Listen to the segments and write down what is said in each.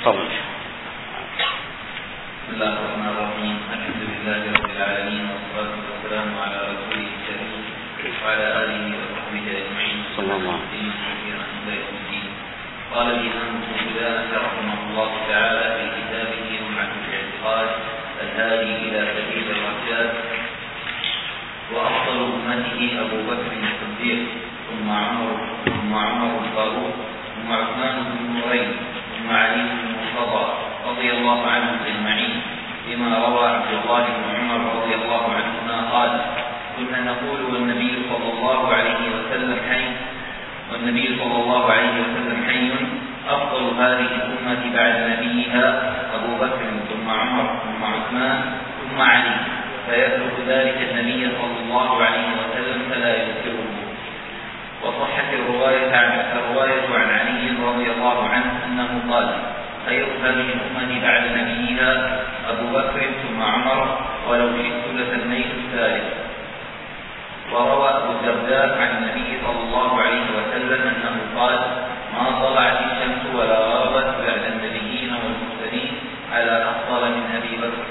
تفضل. بسم الله الرحمن الرحيم. الحمد لله رب العالمين، والصلاة والسلام على رسوله الكريم وعلى آله وصحبه أجمعين. صلى الله عليه وسلم. قال الإمام ابن قدامة رحمه الله تعالى في كتابه لمعة الاعتقاد الهادي إلى سبيل الرشاد: وأفضل أمته أبو بكر الصديق، ثم عمر الفاروق، ثم عثمان بن نورين، ثم علي بن المرتضى رضي الله عنهم أجمعين، لما روى عبد الله بن عمر رضي الله عنهما قال: كنا نقول والنبي صلى الله عليه وسلم حي أفضل هذه الأمة بعد نبيها أبو بكر، ثم عمر، ثم عثمان، ثم علي، فيترك ذلك النبي صلى الله عليه وسلم فلا يذكره. وصحت الرواية عن علي رضي الله عنه أنه قال: خير هذه الأمة بعد نبيها أبو بكر ثم عمر، ولو شئت لسميت الثالث. وروى أبو الدرداء عن النبي صلى الله عليه وسلم أنه قال: ما طلعت الشمس ولا غابت بعد النبيين والمرسلين على أفضل من أبي بكر،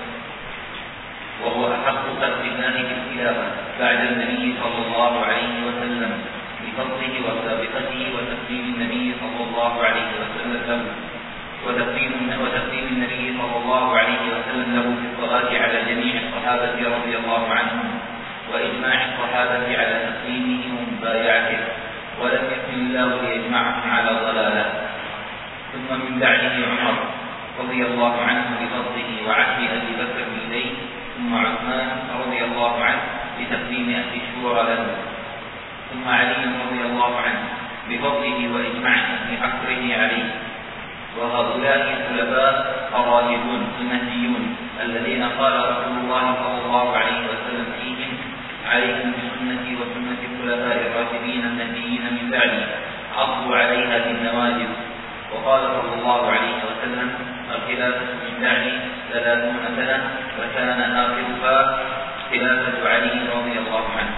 وهو أحق خلق الله بالخلافة بعد النبي صلى الله عليه وسلم، بفضله وسابقته وتقديم النبي صلى الله عليه وسلم له، وتقديم النبي صلى الله عليه وسلم له في الصلاة على جميع الصحابة رضي الله عنهم، وإجماع الصحابة على تسليمه ومبايعته، ولم يكن الله ليجمعهم على ضلالة. ثم من بعده عمر رضي الله عنه بفضله وعهد أبي بكر إليه، ثم عثمان رضي الله عنه بتقديم أهل الشورى له، ثم علي رضي الله عنه بفضله وإجماع أهل عصره عليه. وهؤلاء الخلفاء الراشدون المهديون الذين قال رسول الله صلى الله عليه وسلم فيهم: عليكم بسنتي وسنة الخلفاء الراشدين المهديين من بعدي، عضوا عليها بالنواجذ. وقال صلى الله عليه وسلم: الخلافة من بعدي 30 سنة، وكان آخرها خلافة علي رضي الله عنه.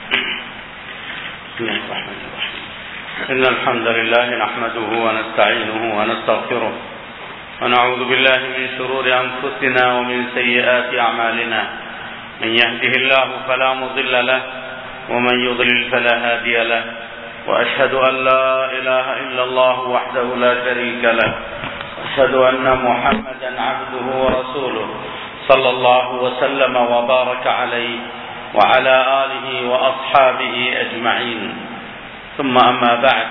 بسم الله الرحمن الرحيم. إن الحمد لله نحمده ونستعينه ونستغفره، ونعوذ بالله من شرور أنفسنا ومن سيئات أعمالنا. من يهده الله فلا مضل له، ومن يضلل فلا هادي له، وأشهد أن لا إله إلا الله وحده لا شريك له، أشهد أن محمدا عبده ورسوله صلى الله وسلم وبارك عليه وعلى آله وأصحابه أجمعين. ثم أما بعد،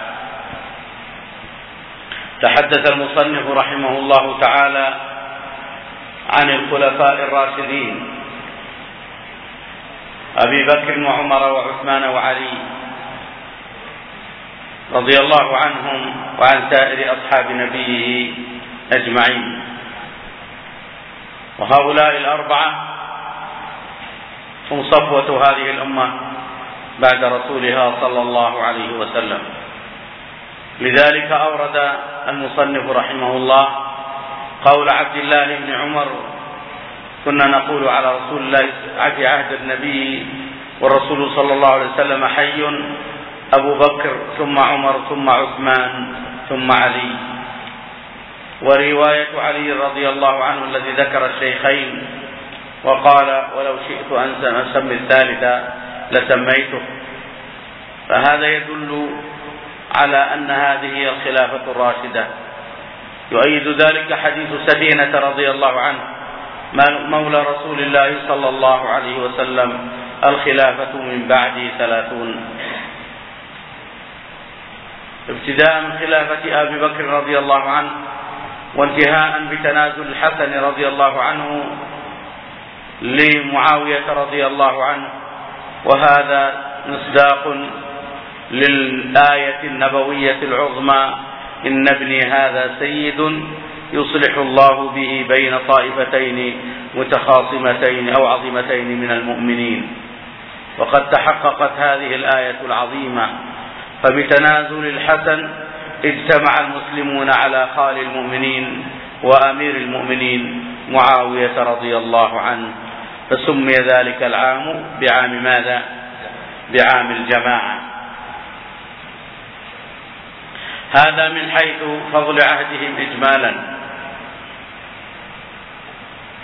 تحدث المصنف رحمه الله تعالى عن الخلفاء الراشدين أبي بكر وعمر وعثمان وعلي رضي الله عنهم وعن سائر أصحاب نبيه أجمعين. وهؤلاء الأربعة هم صفوة هذه الأمة بعد رسولها صلى الله عليه وسلم. لذلك أورد المصنف رحمه الله قول عبد الله بن عمر: كنا نقول على رسول الله في عهد النبي والرسول صلى الله عليه وسلم حي أبو بكر، ثم عمر، ثم عثمان، ثم علي. ورواية علي رضي الله عنه الذي ذكر الشيخين وقال: ولو شئت أن أسمي الثالث لسميته. فهذا يدل على أن هذه هي الخلافة الراشدة. يؤيد ذلك حديث سدينة رضي الله عنه مولى رسول الله صلى الله عليه وسلم: الخلافة من بعدي 30. ابتداء من خلافة أبي بكر رضي الله عنه، وانتهاء بتنازل الحسن رضي الله عنه لمعاوية رضي الله عنه. وهذا مصداق للآية النبوية العظمى: إن ابني هذا سيد يصلح الله به بين طائفتين متخاصمتين أو عظيمتين من المؤمنين. وقد تحققت هذه الآية العظيمة، فبتنازل الحسن اجتمع المسلمون على خال المؤمنين وأمير المؤمنين معاوية رضي الله عنه، فسمي ذلك العام بعام ماذا؟ بعام الجماعة. هذا من حيث فضل عهدهم إجمالا.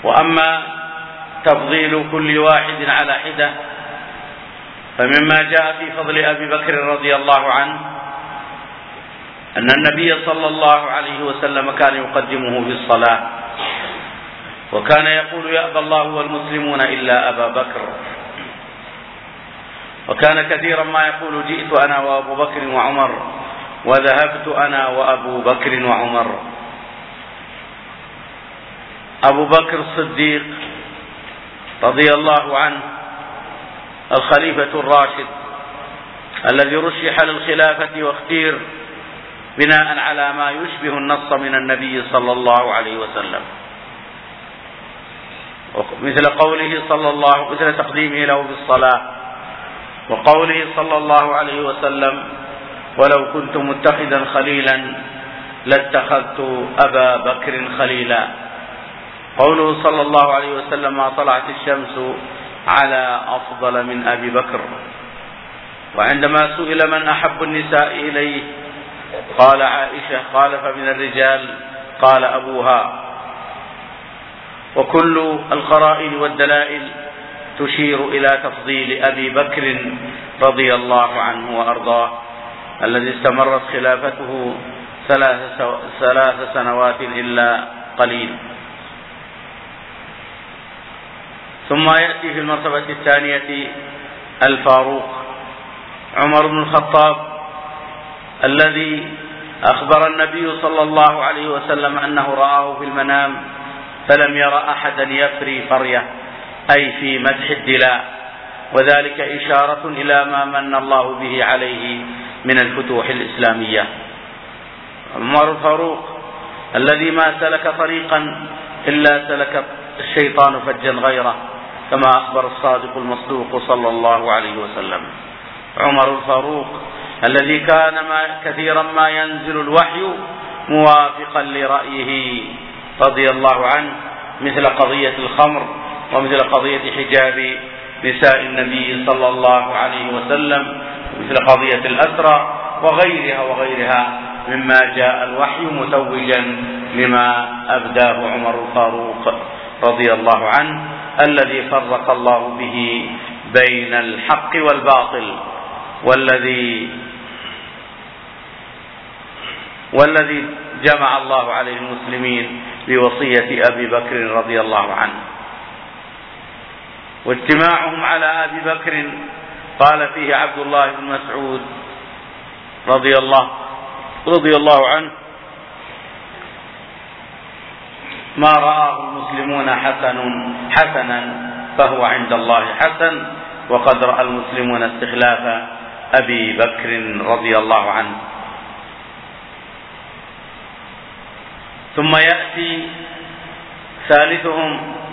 وأما تفضيل كل واحد على حدة فمما جاء في فضل أبي بكر رضي الله عنه أن النبي صلى الله عليه وسلم كان يقدمه في الصلاة، وكان يقول: يأبى الله والمسلمون إلا أبا بكر. وكان كثيرا ما يقول: جئت أنا وأبو بكر وعمر، وذهبت أنا وأبو بكر وعمر. أبو بكر الصديق رضي الله عنه الخليفة الراشد الذي رشح للخلافة واختير بناء على ما يشبه النص من النبي صلى الله عليه وسلم، مثل تقديمه له بالصلاة، وقوله صلى الله عليه وسلم: ولو كنت متخذا خليلا لاتخذت أبا بكر خليلا. قوله صلى الله عليه وسلم: ما طلعت الشمس على أفضل من أبي بكر. وعندما سئل من أحب النساء إليه قال عائشة، قال فمن الرجال قال أبوها. وكل القرائن والدلائل تشير إلى تفضيل أبي بكر رضي الله عنه وأرضاه، الذي استمرت خلافته 3 سنوات إلا قليل. ثم يأتي في المرتبة الثانية الفاروق عمر بن الخطاب، الذي أخبر النبي صلى الله عليه وسلم أنه رآه في المنام فلم ير أحدا يفري فرية، أي في مدح الدلاء، وذلك إشارة إلى ما من الله به عليه من الفتوح الإسلامية. عمر الفاروق الذي ما سلك طريقا إلا سلك الشيطان فجا غيره، كما أخبر الصادق المصدوق صلى الله عليه وسلم. عمر الفاروق الذي كان كثيرا ما ينزل الوحي موافقا لرأيه رضي الله عنه، مثل قضية الخمر، ومثل قضية حجاب نساء النبي صلى الله عليه وسلم، مثل قضية الأسرى وغيرها مما جاء الوحي متوجا لما أبداه عمر الفاروق رضي الله عنه، الذي فرق الله به بين الحق والباطل، والذي جمع الله عليه المسلمين بوصية أبي بكر رضي الله عنه. واجتماعهم على أبي بكر قال فيه عبد الله بن مسعود رضي الله عنه: ما رآه المسلمون حسنا فهو عند الله حسن، وقد رأى المسلمون استخلاف أبي بكر رضي الله عنه. ثم يأتي ثالثهم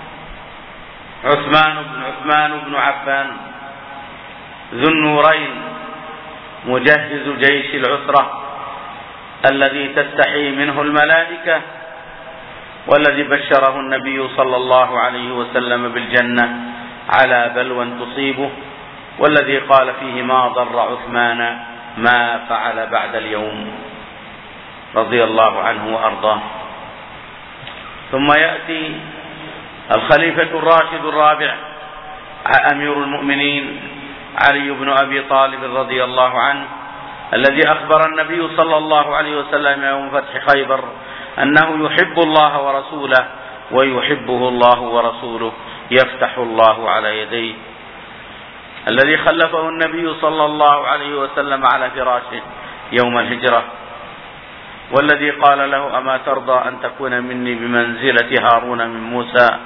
عثمان بن عفان ذو النورين، مجهز جيش العسرة، الذي تستحي منه الملائكة، والذي بشره النبي صلى الله عليه وسلم بالجنة على بلوى تصيبه، والذي قال فيه: ما ضر عثمان ما فعل بعد اليوم، رضي الله عنه وأرضاه. ثم يأتي الخليفة الراشد الرابع أمير المؤمنين علي بن أبي طالب رضي الله عنه، الذي أخبر النبي صلى الله عليه وسلم يوم فتح خيبر أنه يحب الله ورسوله ويحبه الله ورسوله، يفتح الله على يديه، الذي خلفه النبي صلى الله عليه وسلم على فراشه يوم الهجرة، والذي قال له: أما ترضى أن تكون مني بمنزلة هارون من موسى،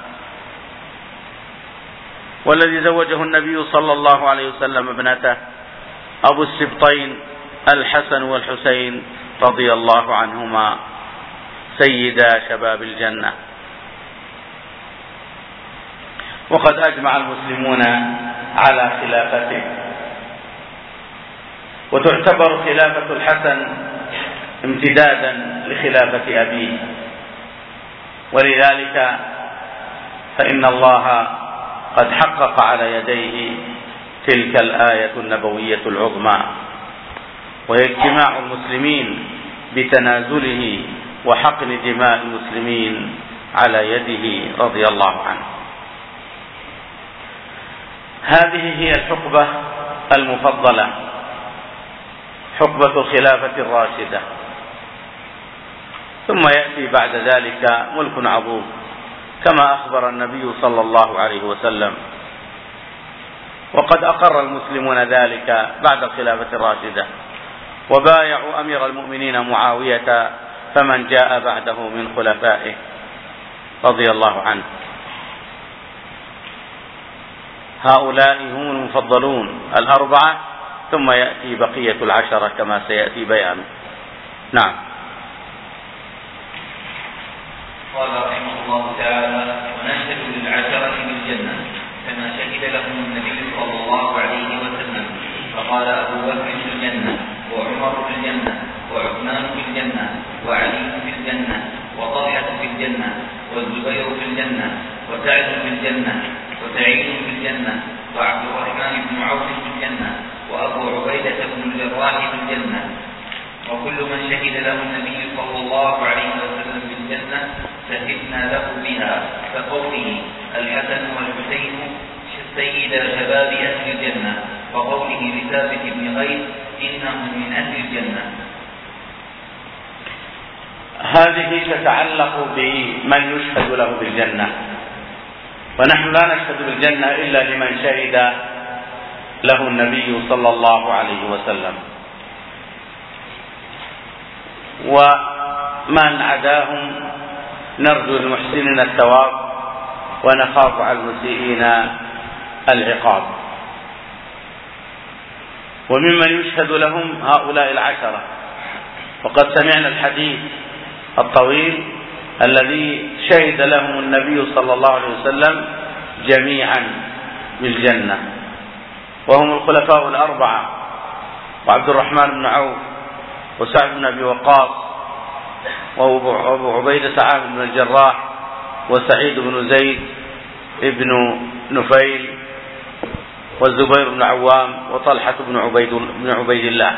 والذي زوجه النبي صلى الله عليه وسلم ابنته أبو السبطين الحسن والحسين رضي الله عنهما، سيدا شباب الجنة. وقد أجمع المسلمون على خلافته، وتعتبر خلافة الحسن امتدادا لخلافة أبيه، ولذلك فإن الله قد حقق على يديه تلك الآية النبوية العظمى، وهي اجتماع المسلمين بتنازله وحقن دماء المسلمين على يده رضي الله عنه. هذه هي الحقبة المفضلة، حقبة الخلافة الراشدة. ثم يأتي بعد ذلك ملك عظيم كما أخبر النبي صلى الله عليه وسلم، وقد أقر المسلمون ذلك بعد الخلافة الراشدة، وبايعوا أمير المؤمنين معاوية فمن جاء بعده من خلفائه رضي الله عنه. هؤلاء هم المفضلون الأربعة، ثم يأتي بقية العشرة كما سيأتي بيانه. نعم. قال رحمه الله تعالى: ونشهد للعشرة بالجنة كما شهد لهم النبي صلى الله عليه وسلم، فقال أبو بكر في الجنة، وعمر في الجنة، وعثمان في الجنة، وعلي في الجنة، وطلحة في الجنة، والزبير في الجنة، وسعد في الجنة، وسعيد في الجنة، وعبد الرحمن بن عوف في الجنة، وأبو عبيدة بن الجراح في الجنة. وكل من شهد له النبي صلى الله عليه وسلم بالجنة شهدنا له بها، كقوله: الحسن والحسين سيدا شباب أهل الجنة، وقوله لثابت بن قيس: إنهم من أهل الجنة. هذه تتعلق بمن يشهد له بالجنة، ونحن لا نشهد بالجنة إلا لمن شهد له النبي صلى الله عليه وسلم، ومن عداهم نرجو للمحسنين الثواب ونخاف على المسيئين العقاب. وممن يشهد لهم هؤلاء العشرة، وقد سمعنا الحديث الطويل الذي شهد لهم النبي صلى الله عليه وسلم جميعا بالجنة، وهم الخلفاء الأربعة: وعبد الرحمن بن عوف، وسعد بن أبي وقاص، وأبو عبيدة عامر بن الجراح، وسعيد بن زيد ابن نفيل، والزبير بن عوام، وطلحة بن عبيد الله.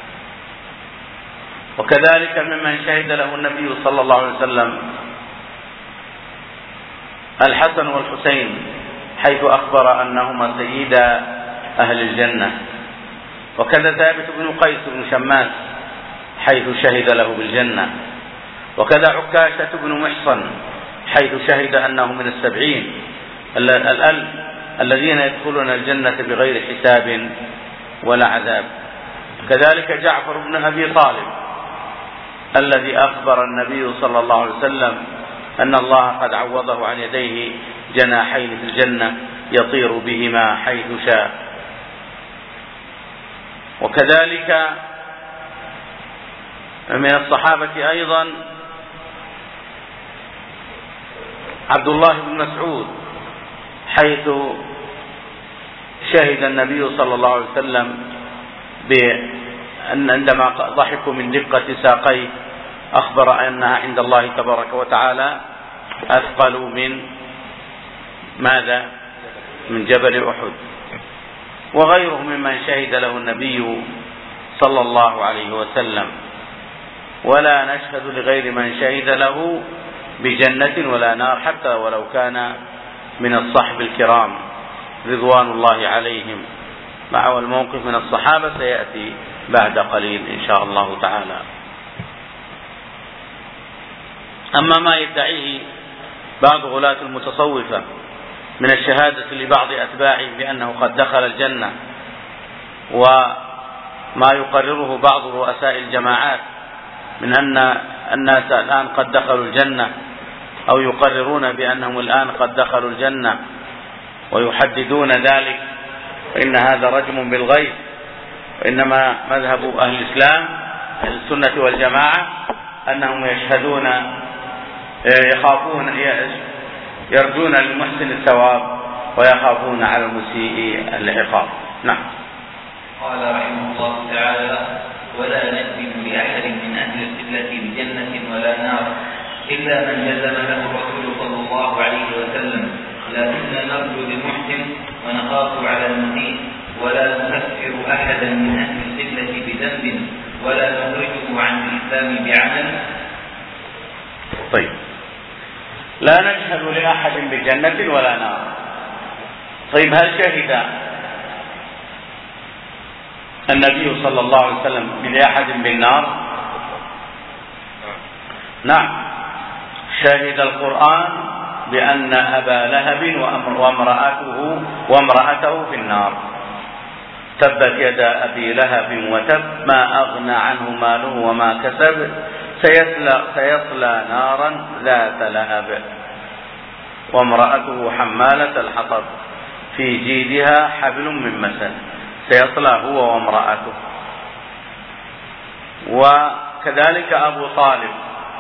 وكذلك ممن شهد له النبي صلى الله عليه وسلم الحسن والحسين، حيث أخبر أنهما سيدا أهل الجنة. وكذا ثابت بن قيس بن شماس حيث شهد له بالجنة. وكذا عكاشة بن محصن حيث شهد أنه من 70 الألف الذين يدخلون الجنة بغير حساب ولا عذاب. كذلك جعفر بن أبي طالب الذي أخبر النبي صلى الله عليه وسلم أن الله قد عوضه عن يديه جناحين في الجنة يطير بهما حيث شاء. وكذلك من الصحابة أيضا عبد الله بن مسعود، حيث شهد النبي صلى الله عليه وسلم بأن عندما ضحكوا من دقة ساقيه أخبر أنها عند الله تبارك وتعالى أثقل من ماذا؟ من جبل أحد. وغيره ممن شهد له النبي صلى الله عليه وسلم. ولا نشهد لغير من شهد له بجنة ولا نار، حتى ولو كان من الصحب الكرام رضوان الله عليهم. مع الموقف من الصحابة سيأتي بعد قليل إن شاء الله تعالى. أما ما يدعيه بعض غلاة المتصوفة من الشهادة لبعض أتباعه بأنه قد دخل الجنة، وما يقرره بعض رؤساء الجماعات من أن الناس الآن قد دخلوا الجنة، أو يقررون بأنهم الآن قد دخلوا الجنة ويحددون ذلك، فإن هذا رجم بالغيب. وإنما مذهب أهل الإسلام أهل السنة والجماعة أنهم يشهدون يخافون يرجون للمحسن الثواب ويخافون على المسيء العقاب. نعم. قال رحمه الله تعالى: ولا نجزم لأحد من أهل القبلة بجنة ولا نار إلا من جزم له الرسول صلى الله عليه وسلم، لكن نرجو للمحسن ونخاف على المسيء، ولا نكفر أحدا من أهل القبلة بذنب، ولا نخرجه عن الإسلام بعمل. طيب، لا نشهد لأحد بجنة ولا نار. طيب هل شهد النبي صلى الله عليه وسلم لأحد بالنار؟ نعم، شهد القرآن بأن أبا لهب وامرأته في النار. تبت يدا أبي لهب وتب ما أغنى عنه ماله وما كسب سيصلى نارا ذات لهب وامرأته حمالة الحطب في جيدها حبل من مسد. سيصلى هو وامرأته. وكذلك أبو طالب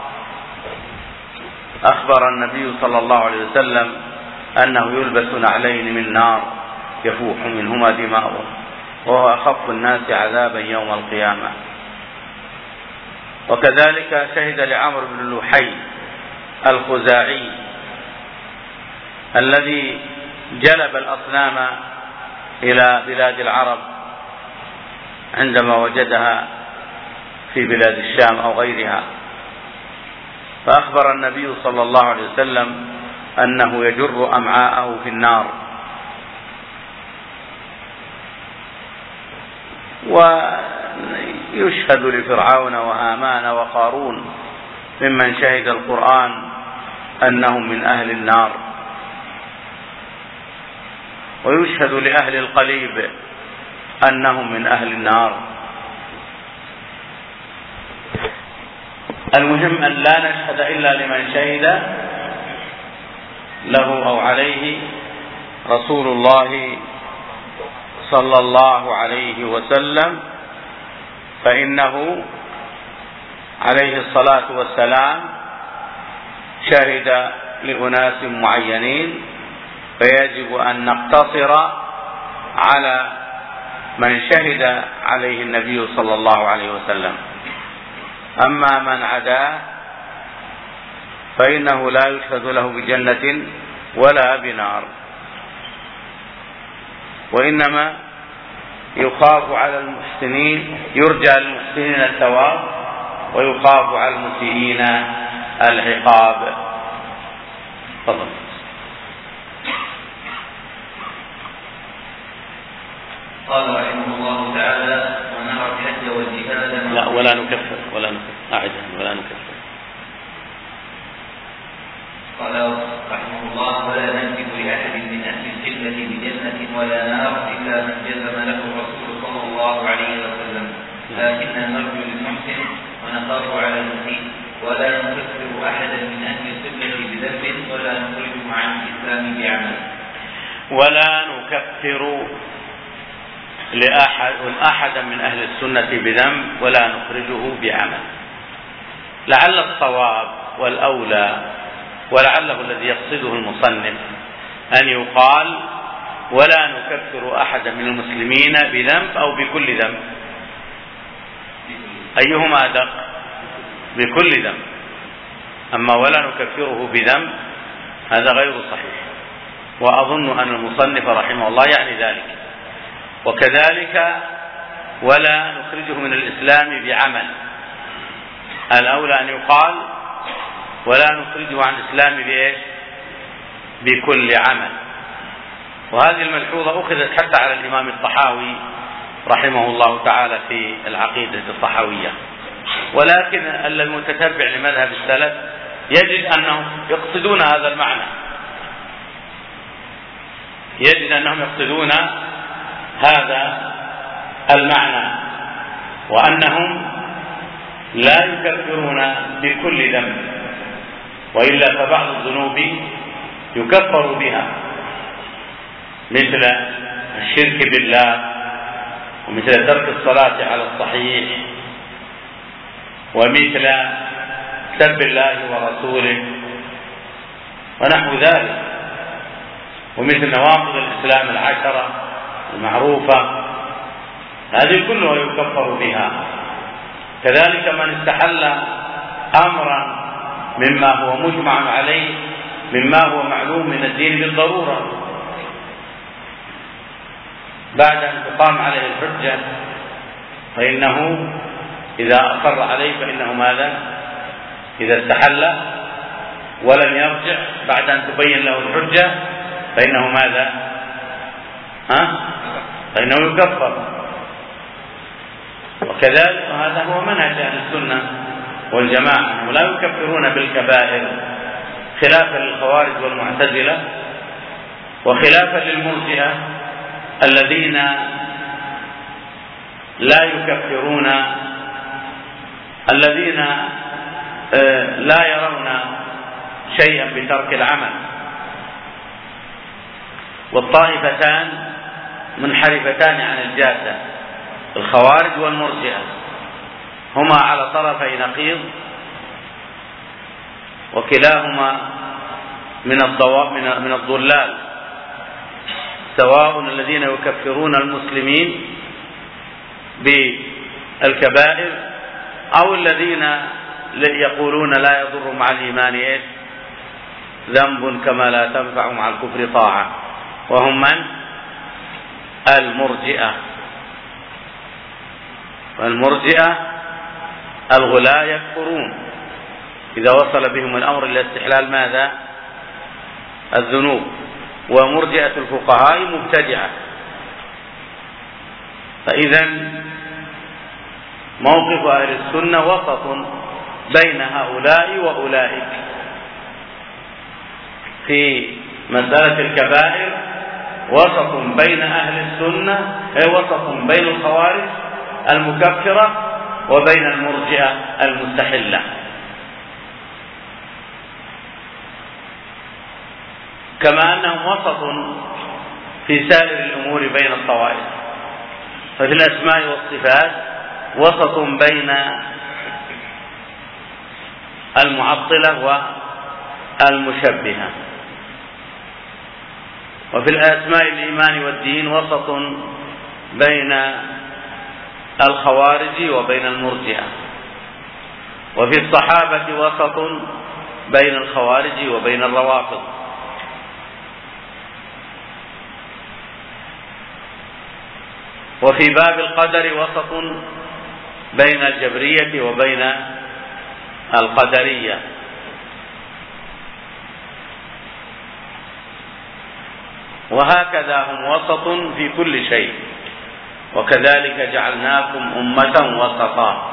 أخبر النبي صلى الله عليه وسلم أنه يلبس نعلين من نار يفوح منهما دماؤه وهو أخف الناس عذابا يوم القيامة. وكذلك شهد لعمرو بن لحي الخزاعي الذي جلب الأصنام إلى بلاد العرب عندما وجدها في بلاد الشام أو غيرها، فأخبر النبي صلى الله عليه وسلم أنه يجر أمعاءه في النار. ويشهد لفرعون وهامان وقارون ممن شهد القرآن أنهم من أهل النار. ويشهد لأهل القليب أنهم من أهل النار. المهم أن لا نشهد إلا لمن شهد له أو عليه رسول الله صلى الله عليه وسلم، فإنه عليه الصلاة والسلام شهد لأناس معينين، فيجب أن نقتصر على من شهد عليه النبي صلى الله عليه وسلم. أما من عداه فإنه لا يشهد له بجنة ولا بنار، وإنما يخاف على المحسنين، يرجى للمحسنين الثواب ويخاف على المسيئين العقاب. تفضل. قال رحمه الله تعالى: ونرى الحج والجهاد. لا، ولا نكفر أعدها ولا نكفر. قال رحمه الله: ولا ننسب لأحد من أهل القبلة بجنة ولا نار إلا من جزم له الرسول صلى الله عليه وسلم، لكننا نرجو للمحسن ونخاف على المسيء، ولا نكفر أحدا من أهل القبلة بذنب ولا نخرجه عن الإسلام بعمل. ولا نكفر أحدا من أهل السنة بذنب ولا نخرجه بعمل. لعل الصواب والأولى ولعله الذي يقصده المصنف أن يقال: ولا نكفر أحدا من المسلمين بذنب أو بكل ذنب. أيهما أدق؟ بكل ذنب. أما ولا نكفره بذنب هذا غير صحيح، وأظن أن المصنف رحمه الله يعني ذلك. وكذلك ولا نخرجه من الإسلام بعمل. الأولى أن يقال: ولا نخرجه عن الإسلام بإيش؟ بكل عمل. وهذه الملحوظة أخذت حتى على الإمام الطحاوي رحمه الله تعالى في العقيدة الطحاوية. ولكن المتتبع لمذهب السلف يجد أنهم يقصدون هذا المعنى، يجد أنهم يقصدون هذا المعنى، وأنهم لا يكفرون بكل ذنب، وإلا فبعض الذنوب يكفر بها، مثل الشرك بالله، ومثل ترك الصلاة على الصحيح، ومثل سب الله ورسوله ونحو ذلك، ومثل نواقض الإسلام العشرة المعروفة، هذه كلها يكفر بها. كذلك من استحل أمرا مما هو مجمع عليه، مما هو معلوم من الدين بالضرورة، بعد أن تقام عليه الحجة، فإنه إذا أقر عليه فإنه ماذا؟ إذا استحل ولم يرجع بعد أن تبين له الحجة فإنه ماذا؟ فإنه يكفر. وكذلك هذا هو منهج أهل السنة والجماعة، أنهم لا يكفرون بالكبائر خلافا للخوارج والمعتزلة وخلافا للمرجئة الذين لا يكفرون، الذين لا يرون شيئا بترك العمل. والطائفتان منحرفتان عن الجادة، الخوارج والمرجئة، هما على طرفي نقيض، وكلاهما من الضلال، سواء الذين يكفرون المسلمين بالكبائر أو الذين يقولون لا يضر مع الإيمان ذنب كما لا تنفع مع الكفر طاعة، وهم من؟ المرجئة. والمرجئة الغلاة يكفرون إذا وصل بهم الأمر إلى استحلال ماذا؟ الذنوب. ومرجئة الفقهاء مبتدعة. فإذا موقف أهل السنة وسط بين هؤلاء وأولئك في مسألة الكبائر، وسط بين أهل السنة، وسط بين الخوارج المكفرة وبين المرجئة المستحلة. كما أنهم وسط في سائر الأمور بين الطوائف. ففي الأسماء والصفات وسط بين المعطلة والمشبهة. وفي الأسماء الإيمان والدين وسط بين الخوارج وبين المرجئة. وفي الصحابة وسط بين الخوارج وبين الروافض. وفي باب القدر وسط بين الجبرية وبين القدرية. وهكذا هم وسط في كل شيء. وكذلك جعلناكم أمة وسطا.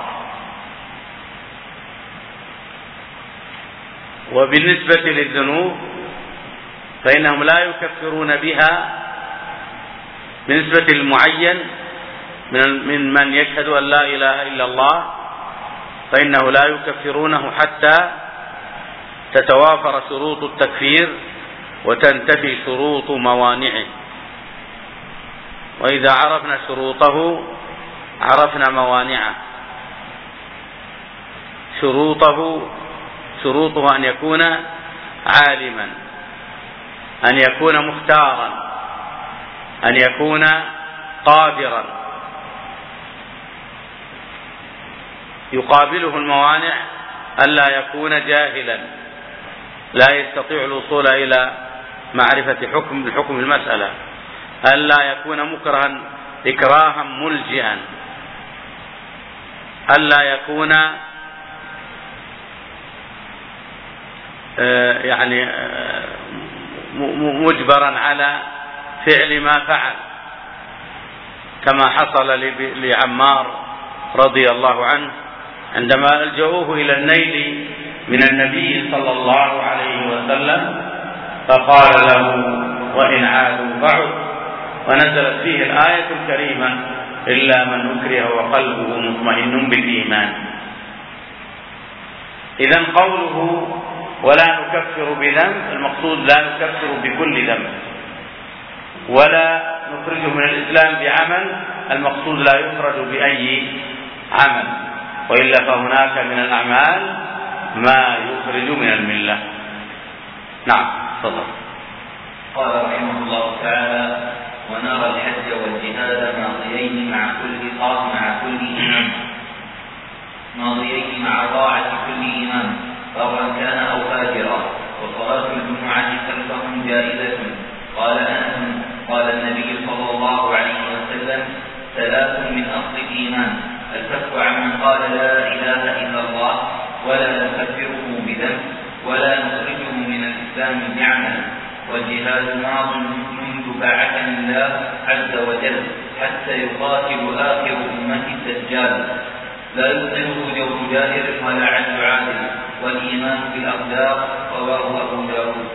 وبالنسبة للذنوب فإنهم لا يكفرون بها بالنسبة للمعين من يشهد أن لا إله إلا الله، فإنه لا يكفرونه حتى تتوافر شروط التكفير وتنتفي شروط موانعه. وإذا عرفنا شروطه عرفنا موانعه. شروطه أن يكون عالما، أن يكون مختارا، أن يكون قادرا. يقابله الموانع ألا يكون جاهلا لا يستطيع الوصول إلى معرفة حكم المسألة، ألا يكون مكرها إكراها ملجئا، ألا يكون مجبرا على فعل ما فعل، كما حصل لعمار رضي الله عنه عندما ألجأوه إلى النيل من النبي صلى الله عليه وسلم، فقال له وإن عادوا فعد، ونزلت فيه الآية الكريمة إلا من أكره وقلبه مطمئن بالإيمان. إذن قوله ولا نكفر بذنب، المقصود لا نكفر بكل ذنب، ولا نخرجه من الإسلام بعمل، المقصود لا يخرج بأي عمل، وإلا فهناك من الأعمال ما يخرج من الملة. نعم تفضل. قال رحمه الله تعالى: ونرى الحج والجهاد ماضيين مع كل إمام، ماضيين مع طاعة كل إمام برا كان أو فاجرا، وصلاة الجمعة خلفهم جائزة. قال أنس: قال النبي صلى الله عليه وسلم: ثلاث من أصل الإيمان: الكف عمن قال لا إله إلا الله ولا نكفره بذنب ولا نخرجه والجهاد ماض منذ بعثني الله عز وجل حتى يقاتل آخر أمة الدجال لا يبطله جور جائر ولا عدل عادل والإيمان بالأقدار. رواه أبو داود.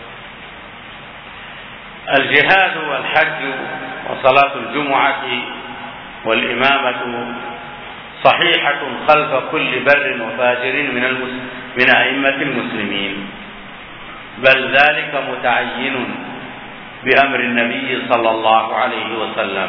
الجهاد والحج وصلاة الجمعة والإمامة صحيحة خلف كل بر وفاجر من أئمة المسلمين، بل ذلك متعين بأمر النبي صلى الله عليه وسلم.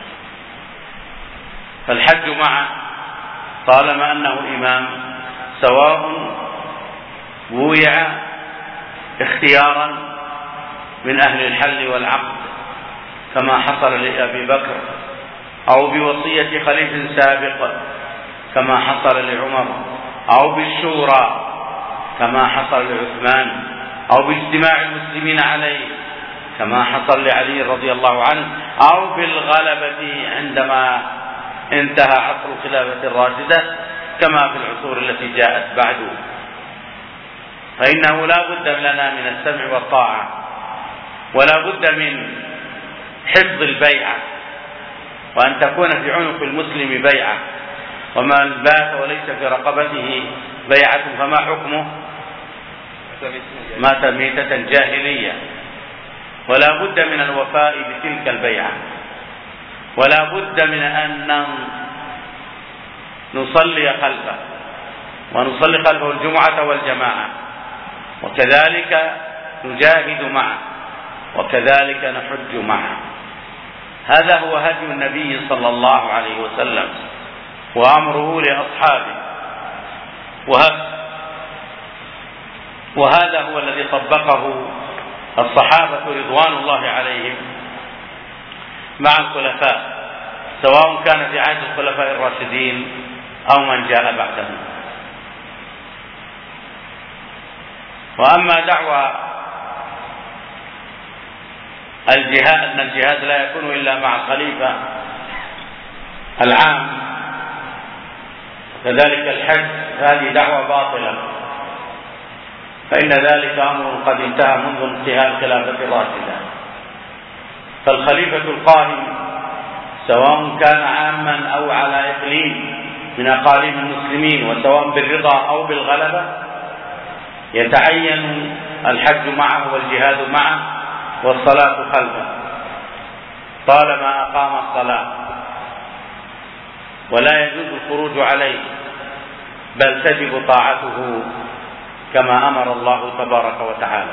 فالحج معه طالما أنه إمام، سواء وويع اختيارا من أهل الحل والعقد كما حصل لأبي بكر، أو بوصية خليفة سابق كما حصل لعمر، أو بالشورى كما حصل لعثمان، أو باجتماع المسلمين عليه كما حصل لعلي رضي الله عنه، أو بالغلبة عندما انتهى عصر الخلافة الراشدة كما في العصور التي جاءت بعده. فإنه لا بد لنا من السمع والطاعة، ولا بد من حفظ البيعة، وأن تكون في عنق المسلم بيعة، ومن بات وليس في رقبته بيعة فما حكمه؟ مات ميتة جاهلية. ولا بد من الوفاء بتلك البيعة، ولا بد من أن نصلي خلفه، ونصلي خلفه الجمعة والجماعة، وكذلك نجاهد معه، وكذلك نحج معه. هذا هو هدي النبي صلى الله عليه وسلم وأمره لأصحابه، وهذا هو الذي طبقه الصحابة رضوان الله عليهم مع الخلفاء، سواء كان في عهد الخلفاء الراشدين أو من جاء بعدهم. وأما دعوى الجهاد أن الجهاد لا يكون إلا مع الخليفة العام، وكذلك الحج، هذه دعوة باطلة، فإن ذلك أمر قد انتهى منذ انتهاء الخلافة الراشدة. فالخليفة القائم سواء كان عاما أو على إقليم من أقاليم المسلمين، وسواء بالرضا أو بالغلبة، يتعين الحج معه والجهاد معه والصلاة خلفه طالما أقام الصلاة، ولا يجوز الخروج عليه، بل تجب طاعته كما أمر الله تبارك وتعالى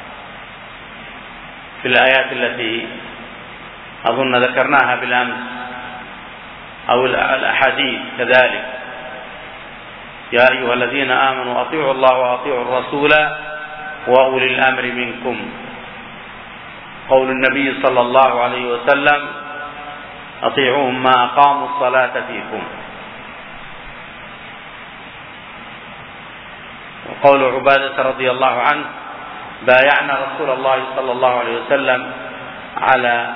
في الآيات التي أظن ذكرناها بالأمس، أو الأحاديث كذلك: يا أيها الذين آمنوا أطيعوا الله وأطيعوا الرسول وأولي الأمر منكم. قول النبي صلى الله عليه وسلم: أطيعوهم ما أقاموا الصلاة فيكم. وقول عبادة رضي الله عنه: بايعنا رسول الله صلى الله عليه وسلم على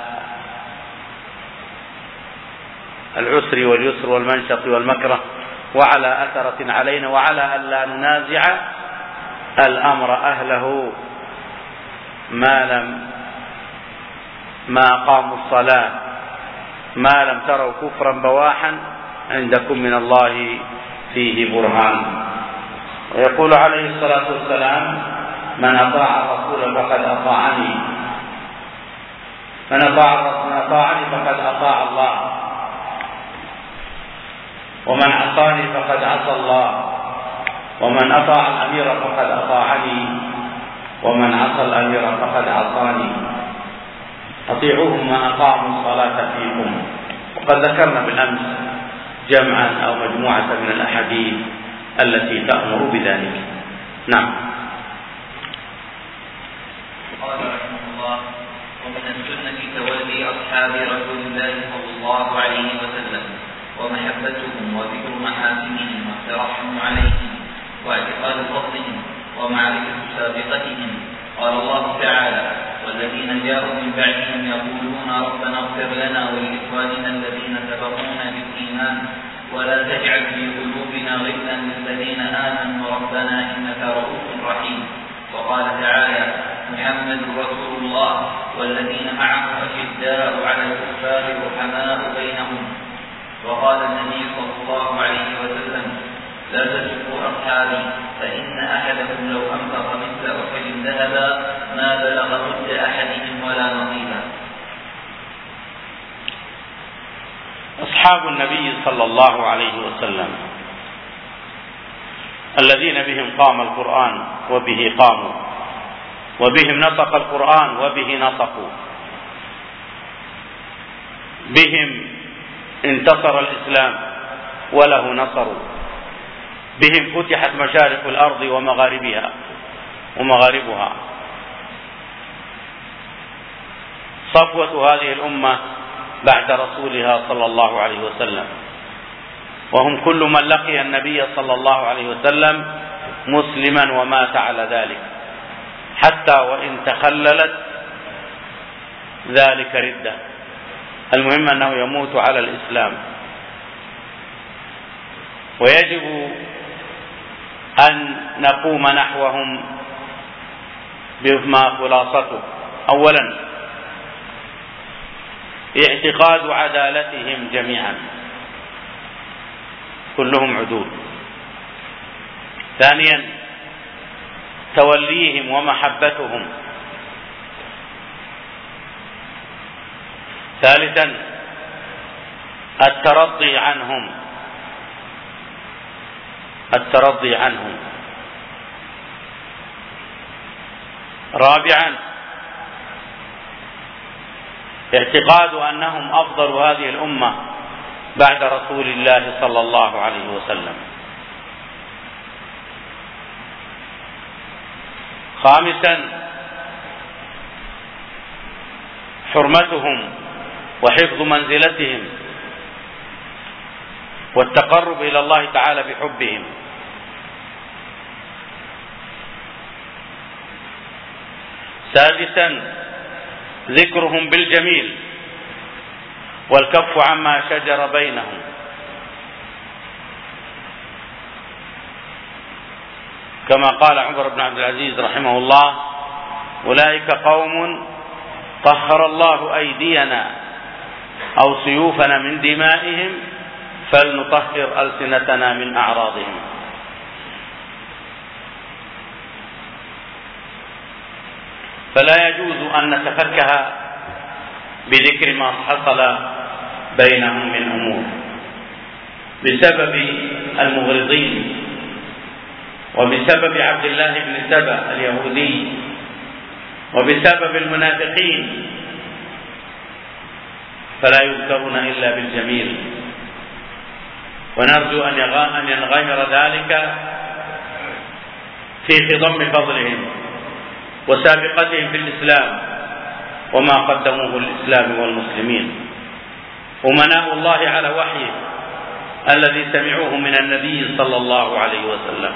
العسر واليسر والمنشط والمكره، وعلى أثرة علينا، وعلى أن لا ننازع الأمر أهله ما أقاموا الصلاة، ما لم تروا كفرا بواحا عندكم من الله فيه برهان. ويقول عليه الصلاة والسلام: من أطاع الرسول فقد أطاعني، من أطاعني فقد أطاع الله، ومن عصاني فقد عصى الله، ومن أطاع الأمير فقد أطاعني، ومن عصى الأمير فقد عصاني. أطيعوهم ما أقاموا الصلاة فيكم. وقد ذكرنا بالأمس جمعا أو مجموعة من الأحاديث التي تأمر بذلك. نعم. قال رحمه الله: ومن السنة تولي أصحاب رسول الله صلى الله عليه وسلم، ومحبتهم وذكر محاسنهم والترحم عليهم واعتقاد فضلهم ومعرفة سابقتهم. قال الله تعالى: والذين جاءوا من بعدهم يقولون ربنا اغفر لنا ولإخواننا الذين سبقونا بالإيمان ولا تجعل في قلوبنا غلا للذين آمنوا ربنا إنك رؤوف رحيم. وقال تعالى: محمد رسول الله والذين معه أشداء على الكفار رحماء بينهم. وقال النبي صلى الله عليه وسلم: لا تسبوا أصحابي فإن أحدكم لو أنفق مثل أحد ذهبا ما بلغ مد أحدهم ولا نصيبا. أصحاب النبي صلى الله عليه وسلم الذين بهم قام القرآن وبه قاموا، وبهم نطق القرآن وبه نطقوا، بهم انتصر الإسلام وله نصروا، بهم فتحت مشارق الأرض ومغاربها. صفوة هذه الأمة بعد رسولها صلى الله عليه وسلم، وهم كل من لقي النبي صلى الله عليه وسلم مسلما ومات على ذلك، حتى وإن تخللت ذلك ردة، المهم أنه يموت على الإسلام. ويجب أن نقوم نحوهم بما خلاصته: أولا اعتقاد عدالتهم جميعا، كلهم عدول. ثانيا توليهم ومحبتهم. ثالثا الترضي عنهم. رابعا اعتقاد أنهم أفضل هذه الأمة بعد رسول الله صلى الله عليه وسلم. خامسا حرمتهم وحفظ منزلتهم والتقرب إلى الله تعالى بحبهم. سادسا ذكرهم بالجميل والكف عما شجر بينهم. كما قال عمر بن عبد العزيز رحمه الله: أولئك قوم طهر الله أيدينا أو سيوفنا من دمائهم فلنطهر ألسنتنا من أعراضهم. فلا يجوز أن نتفكه بذكر ما حصل بينهم من أمور بسبب المغرضين وبسبب عبد الله بن سبأ اليهودي وبسبب المنافقين، فلا يذكرون إلا بالجميل، ونرجو أن ينغمر ذلك في خضم فضلهم وسابقتهم في الإسلام وما قدموه للإسلام والمسلمين. أمناء الله على وحيه الذي سمعوه من النبي صلى الله عليه وسلم.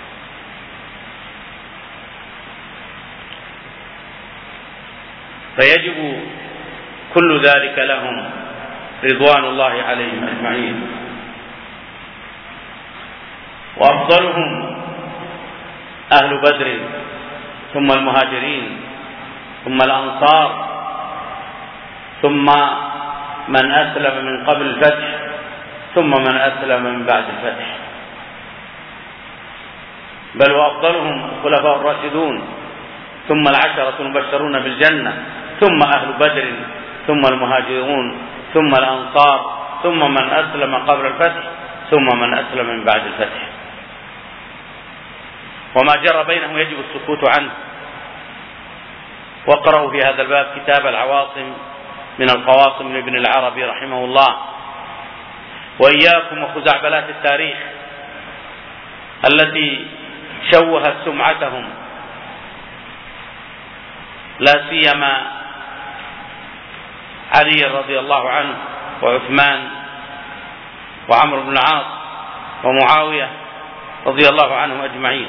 فيجب كل ذلك لهم رضوان الله عليهم أجمعين. وأفضلهم أهل بدر، ثم المهاجرين، ثم الأنصار، ثم من أسلم من قبل الفتح، ثم من أسلم من بعد الفتح، بل وأفضلهم الخلفاء الراشدون، ثم العشرة المبشرون بالجنة، ثم أهل بدر، ثم المهاجرون، ثم الأنصار، ثم من أسلم قبل الفتح، ثم من أسلم من بعد الفتح. وما جرى بينهم يجب السكوت عنه. واقرأوا في هذا الباب كتاب العواصم من القواصم لابن العربي رحمه الله. وإياكم وخزعبلات التاريخ التي شوهت سمعتهم، لا سيما علي رضي الله عنه وعثمان وعمرو بن العاص ومعاوية رضي الله عنهم أجمعين.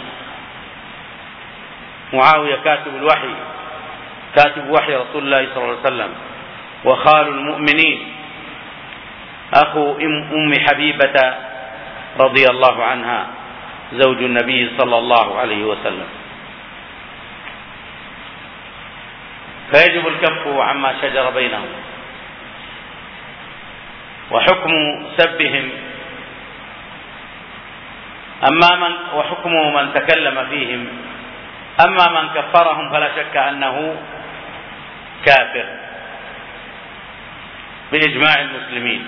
معاوية كاتب الوحي، كاتب وحي رسول الله صلى الله عليه وسلم، وخال المؤمنين، أخو أم حبيبة رضي الله عنها زوج النبي صلى الله عليه وسلم. فيجب الكف عما شجر بينهم. وحكم سبهم وحكم من تكلم فيهم، أما من كفرهم فلا شك أنه كافر بإجماع المسلمين،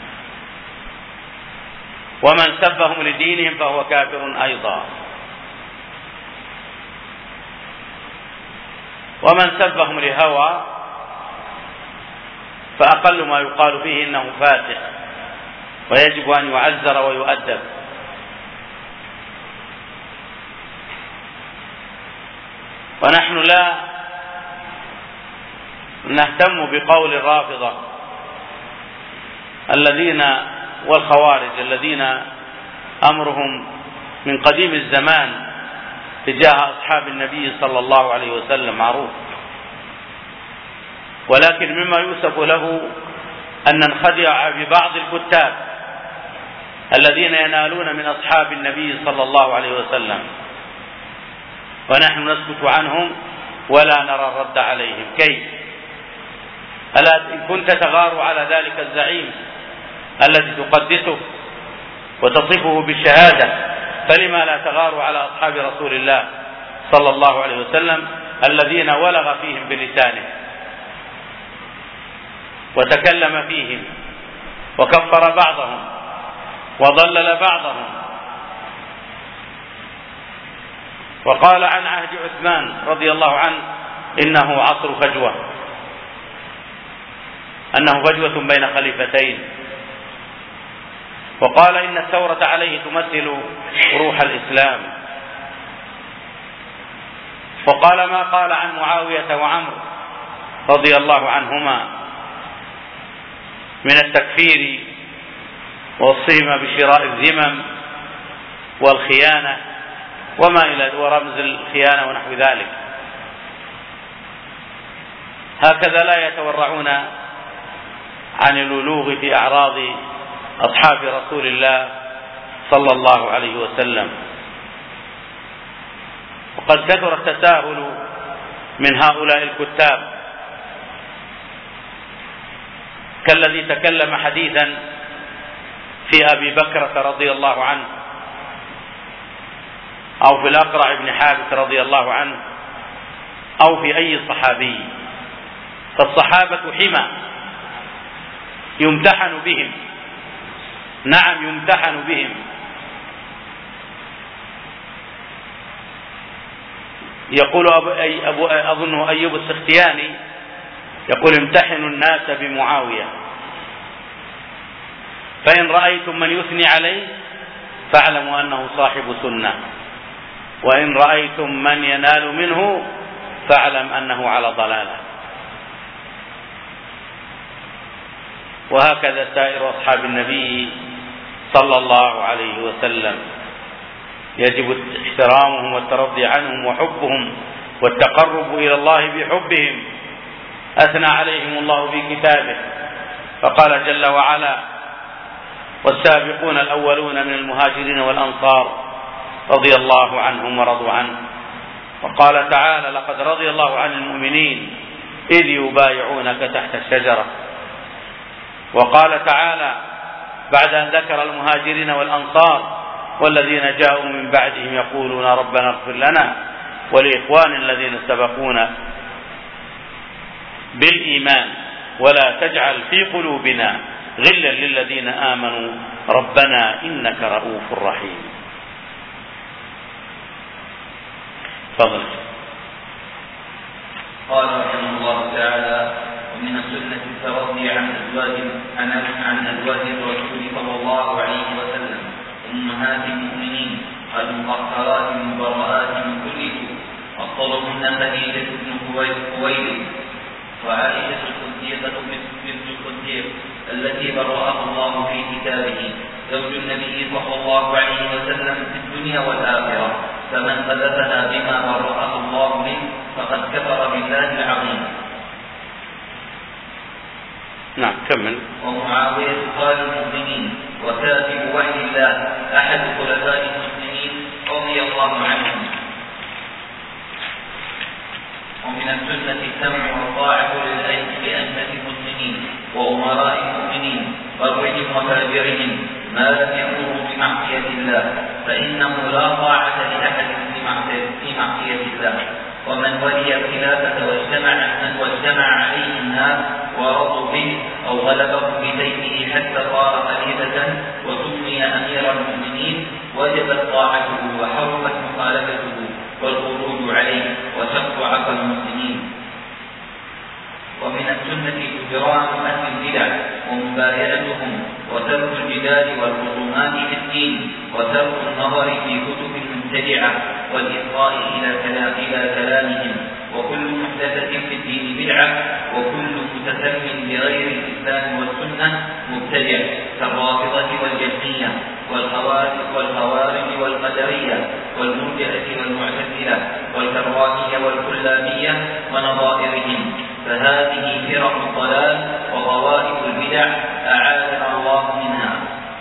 ومن سبهم لدينهم فهو كافر أيضا، ومن سبهم لهوى فأقل ما يقال فيه إنه فاسق ويجب أن يعزر ويؤدب. ونحن لا نهتم بقول الرافضة الذين والخوارج الذين أمرهم من قديم الزمان تجاه أصحاب النبي صلى الله عليه وسلم معروف، ولكن مما يؤسف له أن ننخدع ببعض الكتاب الذين ينالون من أصحاب النبي صلى الله عليه وسلم، ونحن نسكت عنهم ولا نرى الرد عليهم. كيف؟ ألا إن كنت تغار على ذلك الزعيم الذي تقدسه وتصفه بالشهادة، فلما لا تغار على أصحاب رسول الله صلى الله عليه وسلم الذين ولغ فيهم بلسانه وتكلم فيهم وكفر بعضهم وضلل بعضهم، وقال عن عهد عثمان رضي الله عنه إنه عصر فجوة، أنه فجوة بين خليفتين، وقال إن الثورة عليه تمثل روح الإسلام، وقال ما قال عن معاوية وعمرو رضي الله عنهما من التكفير ووصفهما بشراء الذمم والخيانة وما إلى ورمز الخيانة ونحو ذلك. هكذا لا يتورعون عن الولوغ في أعراض أصحاب رسول الله صلى الله عليه وسلم. وقد كثر التساهل من هؤلاء الكتاب كالذي تكلم حديثا في أبي بكرة رضي الله عنه أو في الأقرع بن حابس رضي الله عنه أو في أي صحابي، فالصحابة حمى يمتحن بهم، نعم يمتحن بهم، يقول أظنه أيوب السختياني يقول امتحنوا الناس بمعاوية، فإن رأيتم من يثني عليه فاعلموا أنه صاحب سنة، وإن رأيتم من ينال منه فاعلم أنه على ضلالة. وهكذا سائر أصحاب النبي صلى الله عليه وسلم يجب احترامهم والترضي عنهم وحبهم والتقرب إلى الله بحبهم. أثنى عليهم الله في كتابه فقال جل وعلا والسابقون الأولون من المهاجرين والأنصار رضي الله عنهم ورضوا عنه. وقال تعالى لقد رضي الله عن المؤمنين إذ يبايعونك تحت الشجرة. وقال تعالى بعد أن ذكر المهاجرين والأنصار والذين جاءوا من بعدهم يقولون ربنا اغفر لنا ولإخوان الذين سبقونا بالإيمان ولا تجعل في قلوبنا غلا للذين آمنوا ربنا إنك رؤوف رحيم. تفضل. قال رحمه الله تعالى ومن السنة الترضي عن أزواج الرسول صلى الله عليه وسلم أمهات المؤمنين المطهرات المبرآت من كل سوء، أفضلهن خديجة بن خويلد وعائشة الصديقة بنت الصديق التي برأها الله في كتابه زوج النبي صلى الله عليه وسلم في الدنيا والآخرة، فمن قذفها بما برأه الله منه فقد كفر بالله العظيم. نعم كمل. ومعاوية قال المؤمنين وكاتب وحي الله أحد خلفاء المسلمين رضي الله عنهم. ومن السنة السمع والطاعة لأئمة المسلمين وأمراء المؤمنين برهم وفاجرهم ما لم يأمروا بمعصية الله، فإنه لا طاعة لأحد في معصية الله. ومن ولي الخلافة واجتمع عليه الناس ورضوا به أو غلبه بسيفه حتى صار خليفة وسمي أمير المؤمنين وجبت طاعته وحرمت مخالفته والخروج عليه وشق عقل المسلمين. ومن السنة إجرام أهل البدع ومبايعتهم وترك الجدال والخصومات في الدين وترك النظر في كتب المبتدعة والإصغاء إلى كلامهم. وكل محدثة في الدين بدعة وكل متسم بغير الإسلام والسنة مبتدع كالرافضة والجهمية والخوارج والقدرية والمرجئة والمعتزلة والكرامية والكلابية ونظائرهم، فهذه فرق الضلال وطوائف البدع أعاذنا الله منها.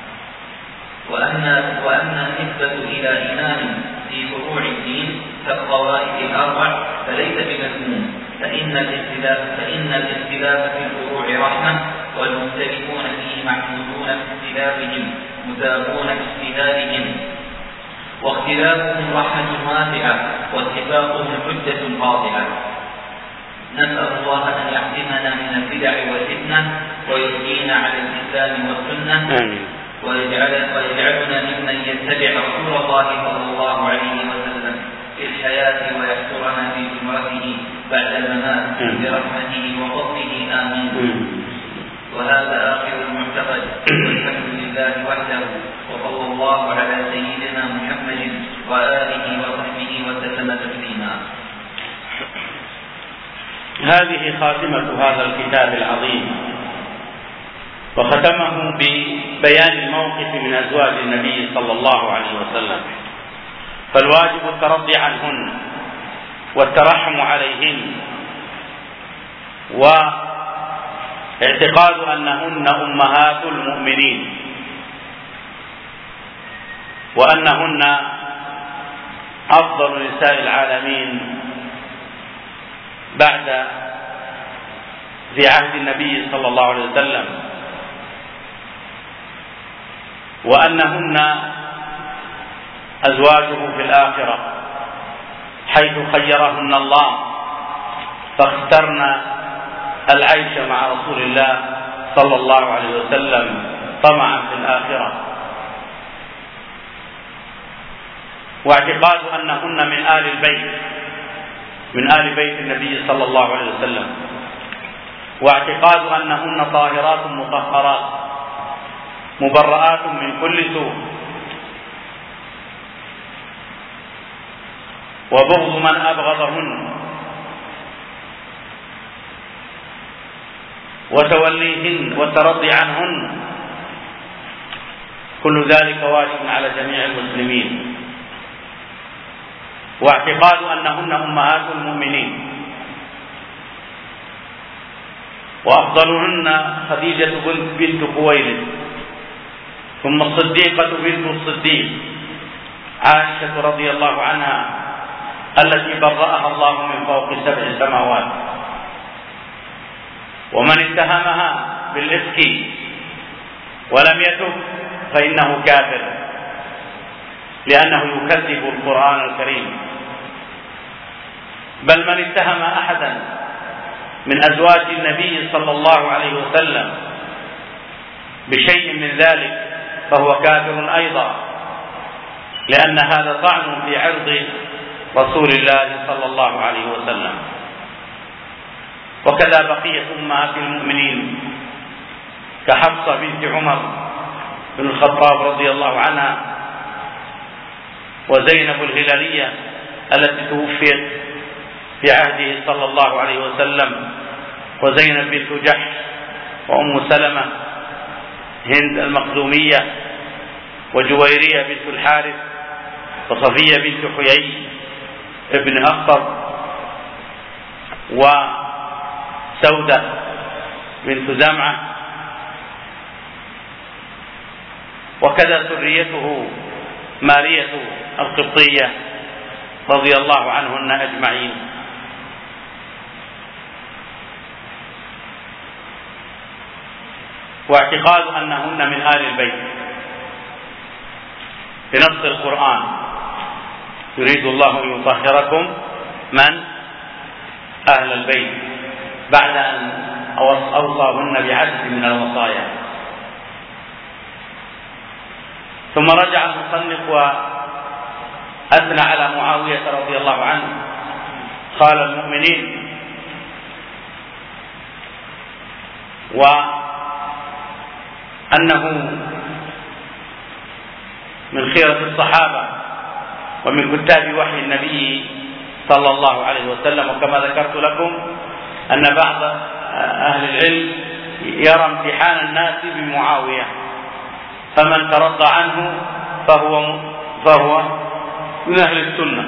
وأما النسبة إلى إمام في فروع الدين كالطوائف الأربع فليس بمذموم، فإن الاختلاف في الفروع رحمة، والمختلفون فيه محمودون باختلافهم مثابون باجتهادهم، واختلافهم رحمة واسعة واتفاقهم حجة قاطعة. نسأل الله أن يحرمنا من البدع والفتنة ويهدينا على الإسلام والسنة، ويجعلنا ممن يتبع رسول الله صلى الله عليه وسلم في الحياة ويحشرنا في زمرته بعد الممات برحمته وفضله آمين. وهذا آخر المعتقد، والحمد لله وحده، وصلى الله على سيدنا محمد وآله وصحبه وسلم تسليما. هذه خاتمة هذا الكتاب العظيم، وختمه ببيان الموقف من أزواج النبي صلى الله عليه وسلم، فالواجب الترضي عنهن والترحم عليهن، واعتقاد أنهن أمهات المؤمنين، وأنهن أفضل نساء العالمين بعد في عهد النبي صلى الله عليه وسلم، وأنهن أزواجه في الآخرة حيث خيرهن الله فاخترن العيش مع رسول الله صلى الله عليه وسلم طمعا في الآخرة، واعتقاد أنهن من آل بيت النبي صلى الله عليه وسلم، واعتقاد أنهن طاهرات مطهرات مبرآت من كل سوء، وبغض من أبغضهن، وتوليهن والترضي عنهن، كل ذلك واجب على جميع المسلمين. واعتقاد أنهن أمهات المؤمنين، وأفضلهن خديجة بنت خويلد، ثم الصديقة بنت الصديق عائشة رضي الله عنها التي برأها الله من فوق 7 سماوات. ومن اتهمها بالإفك ولم يتب فإنه كافر، لأنه يكذب القرآن الكريم. بل من اتهم أحدا من أزواج النبي صلى الله عليه وسلم بشيء من ذلك فهو كافر أيضا، لأن هذا طعن في عرض رسول الله صلى الله عليه وسلم. وكذا بقية أمهات المؤمنين كحفصة بنت عمر بن الخطاب رضي الله عنها، وزينب الهلالية التي توفيت في عهده صلى الله عليه وسلم، وزينب بنت جحش، وأم سلمة هند المخزومية، وجويرية بنت الحارث، وصفية بنت حيي ابن أخطب، وسودة بنت زمعة، وكذا سريته مارية القبطية رضي الله عنهن أجمعين. واعتقاد أنهن من آل البيت بنص القرآن: يريد الله أن يطهركم من أهل البيت، بعد أن أوصاهن بعدد من الوصايا. ثم رجع المصنف وأثنى على معاوية رضي الله عنه خال المؤمنين، وأنه من خيرة الصحابة ومن كتاب وحي النبي صلى الله عليه وسلم. وكما ذكرت لكم أن بعض أهل العلم يرى امتحان الناس بمعاوية، فمن ترضى عنه فهو من أهل السنة،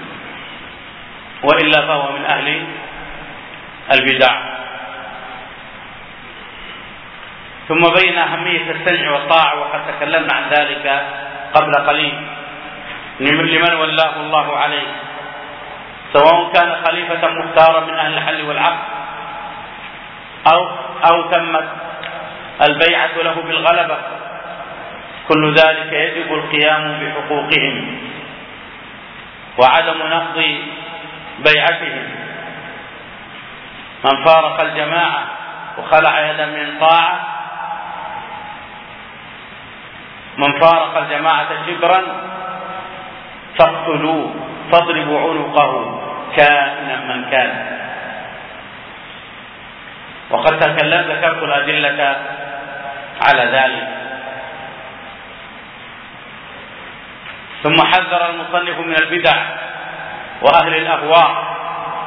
وإلا فهو من أهل البدع. ثم بين أهمية السمع والطاعة، وقد تكلمنا عن ذلك قبل قليل، لمن ولاه الله عليه، سواء كان خليفة مختارا من أهل الحل والعقد أو تمت البيعة له بالغلبة، كل ذلك يجب القيام بحقوقهم وعدم نقض بيعتهم. من فارق الجماعة وخلع يدا من طاعة، من فارق الجماعة شبرا فاقتلوه فاضربوا عنقه كائنا من كان. وقد ذكرت الأدلة على ذلك. ثم حذر المصنف من البدع وأهل الأهواء،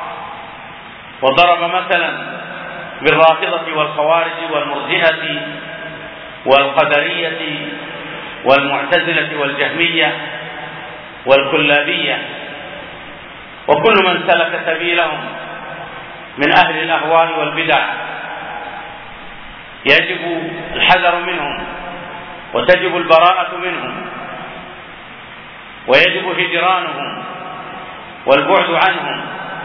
وضرب مثلا بالرافضة والخوارج والمرجئة والقدرية والمعتزلة والجهمية والكلابية، وكل من سلك سبيلهم من أهل الأهواء والبدع يجب الحذر منهم، وتجب البراءة منهم، ويجب هجرانهم والبعد عنهم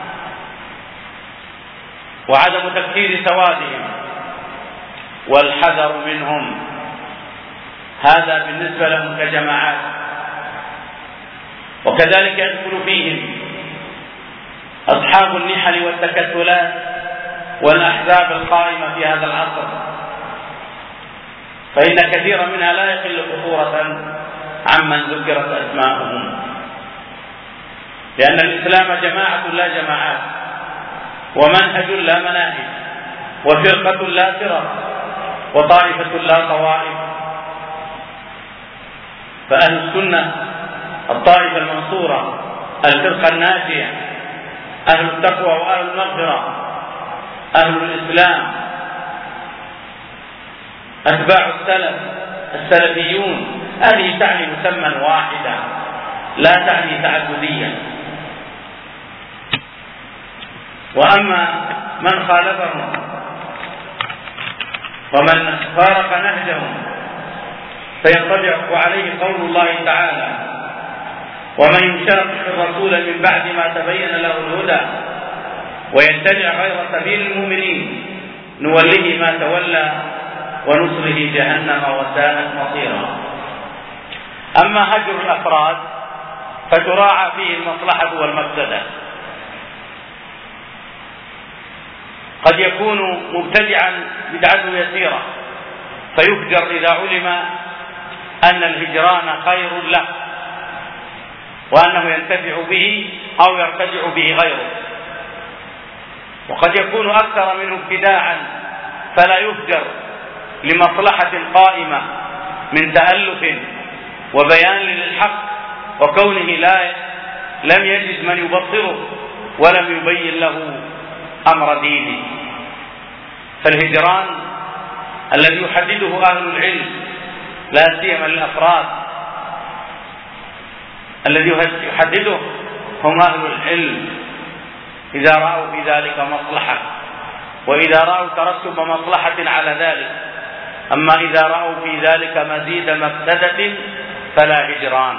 وعدم تكثير سوادهم والحذر منهم. هذا بالنسبة لهم كجماعات. وكذلك يدخل فيهم أصحاب النحل والتكتلات والأحزاب القائمة في هذا العصر، فإن كثيرا منها لا يقل خطورة عمن ذكرت أسماءهم، لأن الإسلام جماعة لا جماعات، ومنهج لا مناهج، وفرقة لا فرق، وطائفة لا طوائف. فأهل السنة الطائفة المنصورة، الفرقة الناجية، أهل التقوى وأهل المغفرة، أهل الإسلام، أتباع السلف السلفيون. هذه تعني مسمى واحدا، لا تعني تعدديا. وأما من خالفهم ومن فارق نهجهم فينطبق عليه قول الله تعالى: ومن يشاقق الرسول من بعد ما تبين له الهدى ويتبع غير سبيل المؤمنين نوله ما تولى ونصره جهنم وساءت مصيرا. أما هجر الأفراد فتراعى فيه المصلحة والمفسدة. قد يكون مبتدعا بدعته يسيرة فيهجر إذا علم أن الهجران خير له وأنه ينتفع به أو يرتدع به غيره. وقد يكون أكثر منه ابتداعا فلا يهجر لمصلحة قائمة من تألف وبيان للحق، وكونه لم يجد من يبصره ولم يبين له أمر دينه. فالهجران الذي يحدده أهل العلم لا سيما للأفراد، الذي يحدده هم أهل العلم إذا رأوا في ذلك مصلحة، وإذا رأوا ترتب مصلحة على ذلك. أما إذا رأوا في ذلك مزيد مفسدة فلا هجران.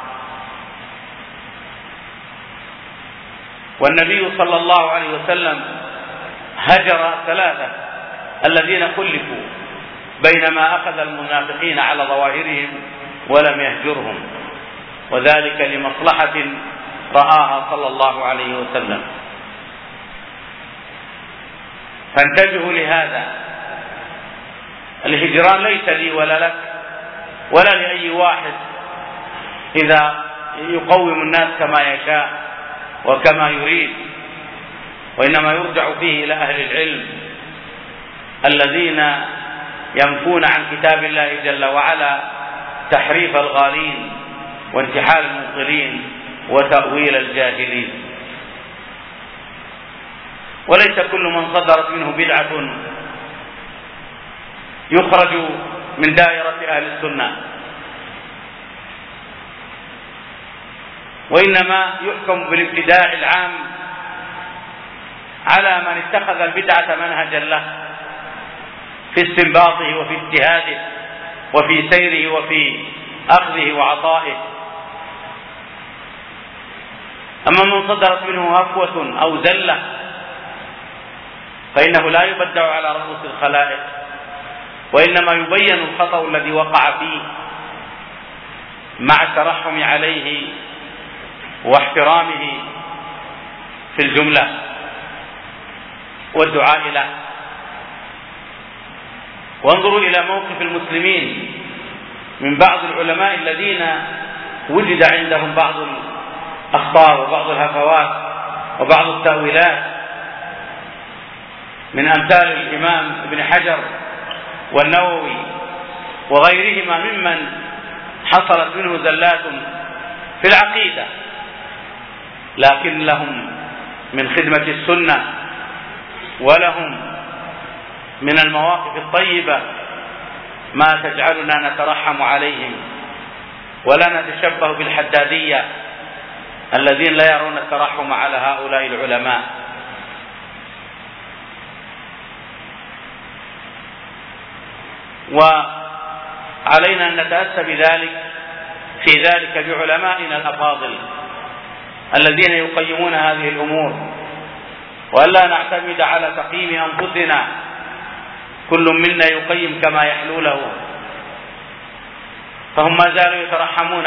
والنبي صلى الله عليه وسلم هجر ثلاثة الذين خلفوا بينما أخذ المنافقين على ظواهرهم ولم يهجرهم، وذلك لمصلحة رآها صلى الله عليه وسلم. فانتبهوا لهذا، الهجران ليس لي ولا لك ولا لأي واحد إذا يقوم الناس كما يشاء وكما يريد، وإنما يرجع فيه إلى أهل العلم الذين ينفون عن كتاب الله جل وعلا تحريف الغالين وانتحال المبطلين وتأويل الجاهلين. وليس كل من صدرت منه بدعة يخرج من دائرة أهل السنة، وإنما يحكم بالابتداع العام على من اتخذ البدعة منهجا له في استنباطه وفي اجتهاده وفي سيره وفي أخذه وعطائه. أما من صدرت منه هفوة أو زلة فإنه لا يبدع على رؤوس الخلائق، وإنما يبين الخطأ الذي وقع فيه مع الترحم عليه واحترامه في الجملة والدعاء له. وانظروا إلى موقف المسلمين من بعض العلماء الذين وجد عندهم بعض الأخطاء وبعض الهفوات وبعض التأويلات، من أمثال الإمام ابن حجر والنووي وغيرهما ممن حصلت منه زلات في العقيدة، لكن لهم من خدمة السنة ولهم من المواقف الطيبة ما تجعلنا نترحم عليهم ولا نتشبه بالحدادية الذين لا يرون الترحم على هؤلاء العلماء. وعلينا أن نتأسى في ذلك بعلمائنا الأفاضل الذين يقيمون هذه الأمور، وألا نعتمد على تقييم أنفسنا، كل منا يقيم كما يحلو له، فهم ما زالوا يترحمون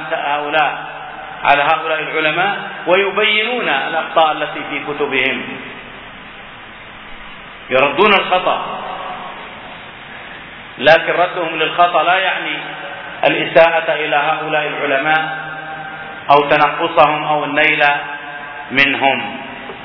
على هؤلاء العلماء ويبينون الأخطاء التي في كتبهم، يردون الخطأ، لكن ردهم للخطأ لا يعني الإساءة إلى هؤلاء العلماء أو تنقصهم أو النيل منهم.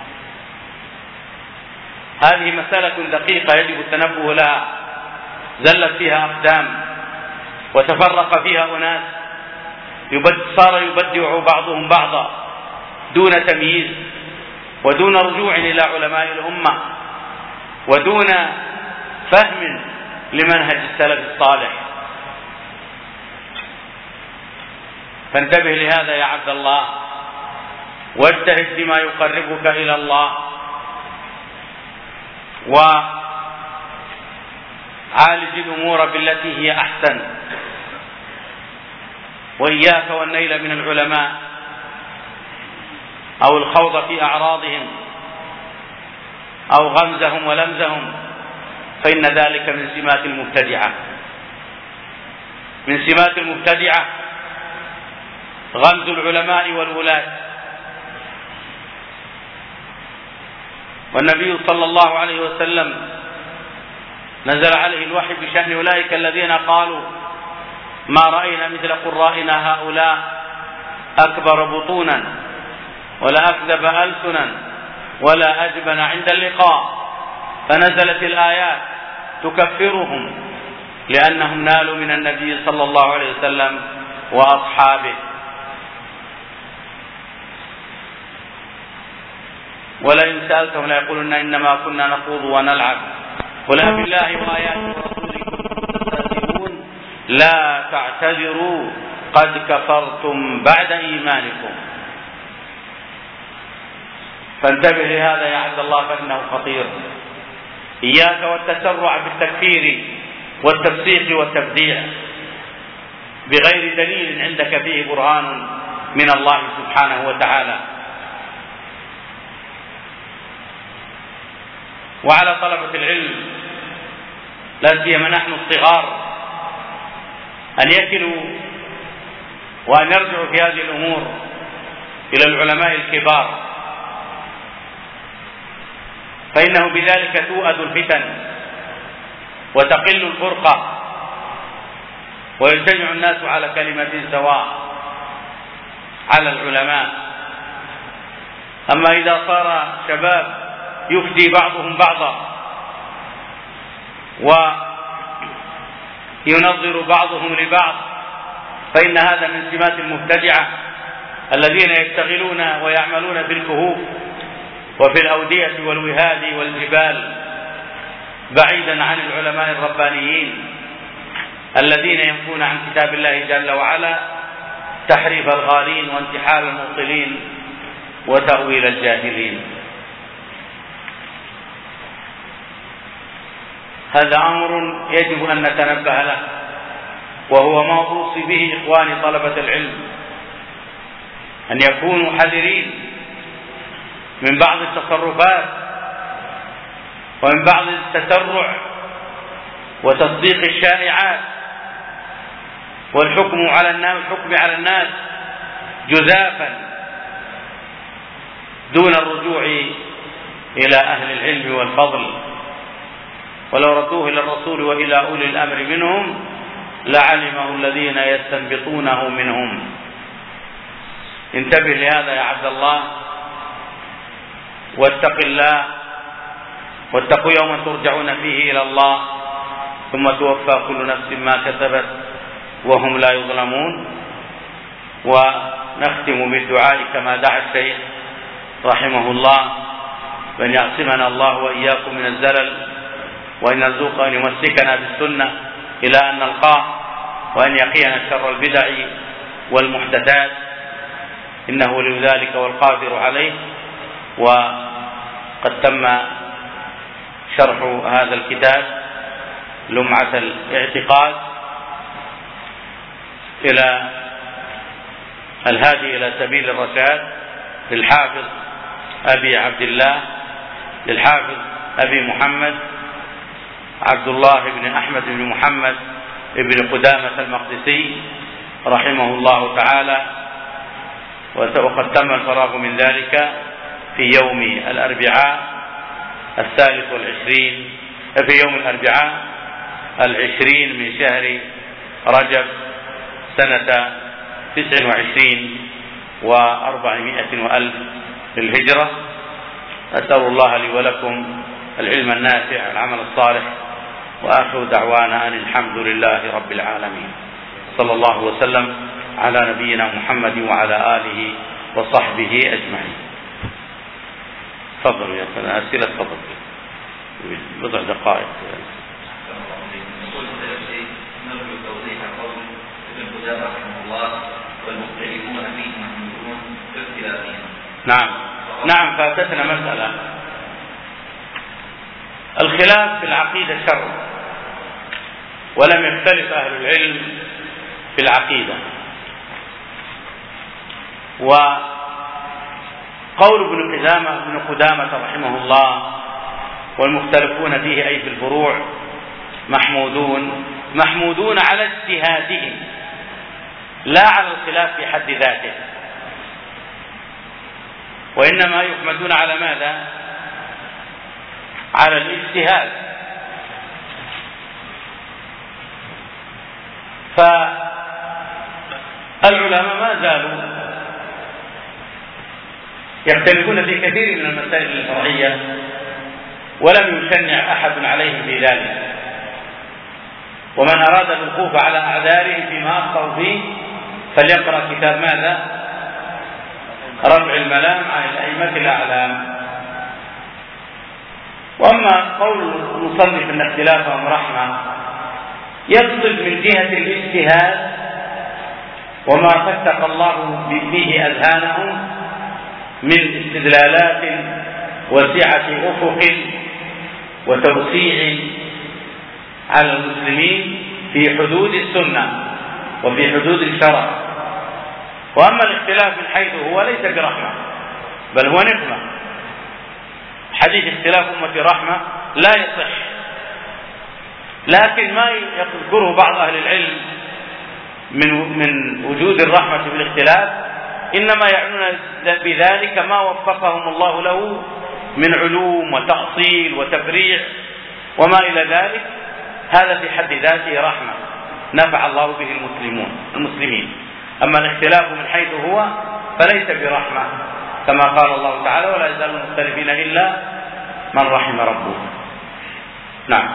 هذه مسألة دقيقة يجب التنبه لها، زلت فيها أقدام وتفرق فيها أناس، صار يبدع بعضهم بعضا دون تمييز ودون رجوع إلى علماء الأمة ودون فهم لمنهج السلف الصالح. فانتبه لهذا يا عبد الله، واجتهد بما يقربك إلى الله، وعالج الأمور بالتي هي أحسن، وإياك والنيل من العلماء أو الخوض في أعراضهم أو غمزهم ولمزهم، فإن ذلك من سمات المبتدعة. من سمات المبتدعة غمز العلماء والولاة. والنبي صلى الله عليه وسلم نزل عليه الوحي بشأن أولئك الذين قالوا ما رأينا مثل قرائنا هؤلاء أكبر بطونا ولا أكذب ألسنا ولا أجبن عند اللقاء، فنزلت الآيات تكفرهم لأنهم نالوا من النبي صلى الله عليه وسلم وأصحابه. ولئن سألتهم ليقولن إنما كنا نخوض ونلعب قل بالله وآياته ورسوله تستهزئون لا تعتذروا قد كفرتم بعد إيمانكم. فانتبه لهذا يا عبد الله فإنه خطير. إياك والتسرع بالتكفير والتفسيق والتبديع بغير دليل عندك فيه برهان من الله سبحانه وتعالى. وعلى طلبة العلم لا سيما نحن الصغار أن يكلوا وأن يرجعوا في هذه الأمور إلى العلماء الكبار، فإنه بذلك توأد الفتن وتقل الفرقة ويجتمع الناس على كلمة سواء على العلماء. أما إذا صار شباب يفتي بعضهم بعضا وينظر بعضهم لبعض فإن هذا من سمات المبتدعة الذين يشتغلون ويعملون في الكهوف وفي الأودية والوهاد والجبال بعيدا عن العلماء الربانيين الذين ينفون عن كتاب الله جل وعلا تحريف الغالين وانتحال المبطلين وتأويل الجاهلين. هذا أمر يجب أن نتنبه له، وهو ما أوصي به إخواني طلبة العلم، أن يكونوا حذرين من بعض التصرفات ومن بعض التسرع وتصديق الشائعات والحكم على الناس جزافا دون الرجوع إلى أهل العلم والفضل، ولو ردوه إلى الرسول وإلى أولي الأمر منهم لعلمه الذين يستنبطونه منهم. انتبه لهذا يا عبد الله، واتق الله، واتقوا يوما ترجعون فيه إلى الله ثم توفى كل نفس ما كسبت وهم لا يظلمون. ونختم بالدعاء كما دعا الشيخ رحمه الله بأن يعصمنا الله وإياكم من الزلل، وأن يرزقنا أن يمسكنا بالسنة إلى أن نلقاه، وأن يقينا شر البدع والمحدثات، إنه لذلك والقادر عليه. وقد تم شرح هذا الكتاب لمعة الاعتقاد إلى الهادي إلى سبيل الرشاد للحافظ أبي عبد الله، للحافظ أبي محمد عبد الله بن أحمد بن محمد بن قدامة المقدسي رحمه الله تعالى. وقد تم الفراغ من ذلك في يوم الأربعاء 23 في يوم الأربعاء 20 من شهر رجب سنة 29 و400 وألف للهجرة. أسأل الله لي ولكم العلم النافع والعمل الصالح، وآخر دعوانا أن الحمد لله رب العالمين. صلى الله وسلم على نبينا محمد وعلى آله وصحبه أجمعين. تفضلوا يا سلام، أسئلة تفضل بضع دقائق. نرجو توضيح قول ابن قدامة رحمه الله والمختلفون فيه محمودون باختلافهم. نعم فاتتنا مسألة. الخلاف في العقيدة شر، ولم يختلف أهل العلم في العقيدة. وقول ابن قدامة رحمه الله والمختلفون فيه أي في الفروع محمودون على اجتهادهم لا على الخلاف في حد ذاته، وإنما يحمدون على ماذا؟ على الاجتهاد. فالعلماء ما زالوا يختلفون في كثير من المسائل الفرعية ولم يشنع أحد عليهم في ذلك، ومن أراد الوقوف على أعذارهم فيما أخطأوا فيه فليقرأ كتاب ماذا؟ رفع الملام عن الأئمة الأعلام. وأما قول المصنف أن اختلافهم رحمة يقصد من جهة الاجتهاد وما فتق الله به أذهانهم من استدلالات وسعة أفق وتوسيع على المسلمين في حدود السنة وفي حدود الشرع. وأما الاختلاف من حيث هو ليس برحمة بل هو نقمة. حديث اختلاف أمتي رحمة لا يصح، لكن ما يذكره بعض أهل العلم من وجود الرحمة في الاختلاف إنما يعنون بذلك ما وفقهم الله له من علوم وتأصيل وتفريع وما إلى ذلك. هذا في حد ذاته رحمة نفع الله به المسلمين. أما الاختلاف من حيث هو فليس برحمة، كما قال الله تعالى: ولا يزالون مختلفين إلا من رحم ربه. نعم.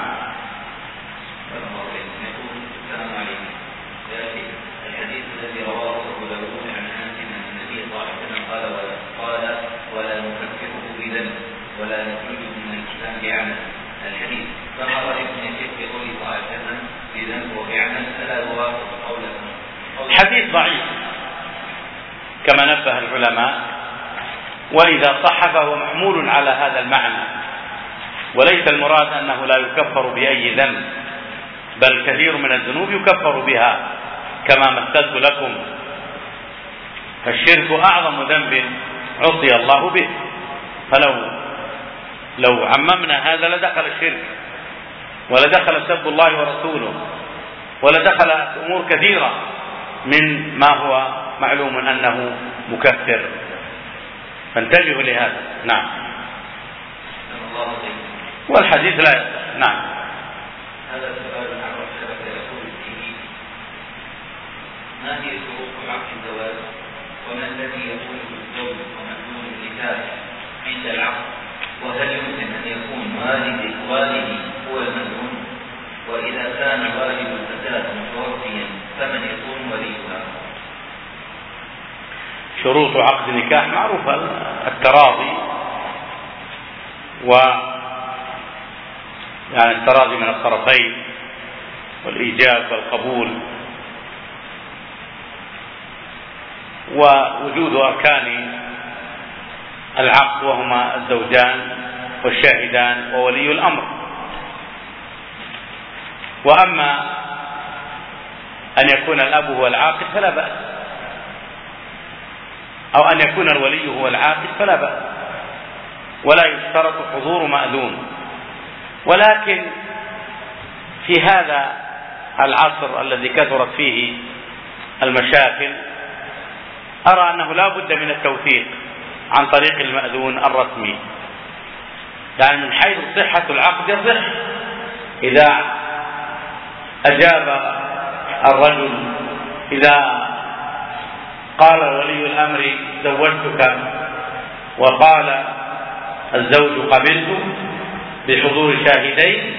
الحديث الذي رواه أبو داود عن أنس أن النبي صلى الله عليه وسلم قال: ولا نكفره بذنب ولا نخرجه من الإسلام بعمل. الحديث فما رأيت من الشيخ بقوله صلى الله عليه وسلم بذنب وبعمل فلا يوافق قوله. حديث ضعيف كما نبه العلماء، وإذا صح فهو محمول على هذا المعنى، وليس المراد أنه لا يكفر بأي ذنب، بل كثير من الذنوب يكفر بها كما مثلت لكم. فالشرك أعظم ذنب عصي الله به، فلو عممنا هذا لدخل الشرك ولدخل سب الله ورسوله ولدخل أمور كثيرة من ما هو معلوم أنه مكفر، فانتبهوا لهذا. نعم. والحديث لا يصح. نعم. هذا سؤال عن رسالة يقول فيه: ما هي شروط عقد الزواج؟ وما الذي يقوله الزوج ومحلول النكاح عند العقد؟ وهل يمكن أن يكون والدي هو المسؤول؟ وإذا كان والد الفتاة متوفيا فمن يكون وليها؟ شروط عقد النكاح معروفة: التراضي، يعني التراضي من الطرفين، والإيجاب والقبول، ووجود أركان العقد وهما الزوجان والشاهدان وولي الأمر. وأما أن يكون الأب هو العاقد فلا بأس، أو أن يكون الولي هو العاقد فلا بأس، ولا يشترط حضور مأذون. ولكن في هذا العصر الذي كثرت فيه المشاكل أرى أنه لا بد من التوثيق عن طريق المأذون الرسمي، يعني من حيث صحة العقد يصح إذا أجاب الرجل، إذا قال ولي الأمر زوجتك وقال الزوج قبلت بحضور شاهدين،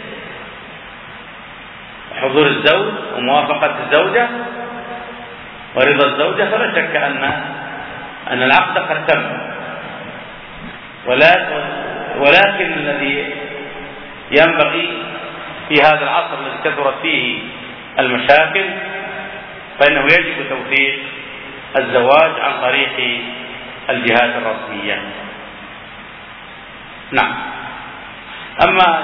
حضور الزوج وموافقة الزوجة ورضا الزوجة، فلا شك أن العقد قد تم. ولكن الذي ينبغي في هذا العصر الذي كثرت فيه المشاكل فإنه يجب توثيق الزواج عن طريق الجهات الرسمية. نعم. أما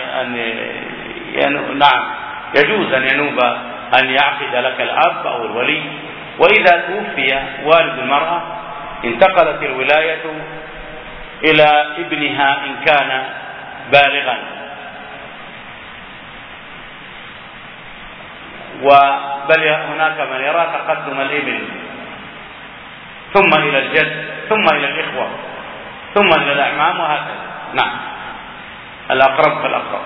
نعم يجوز أن ينوب أن يعقد لك الأب أو الولي، وإذا توفي والد المرأة انتقلت الولاية إلى ابنها إن كان بالغا، بل هناك من يرى تقدم الابن ثم إلى الجد ثم إلى الإخوة ثم إلى الأعمام وهكذا. نعم. الأقرب فالأقرب.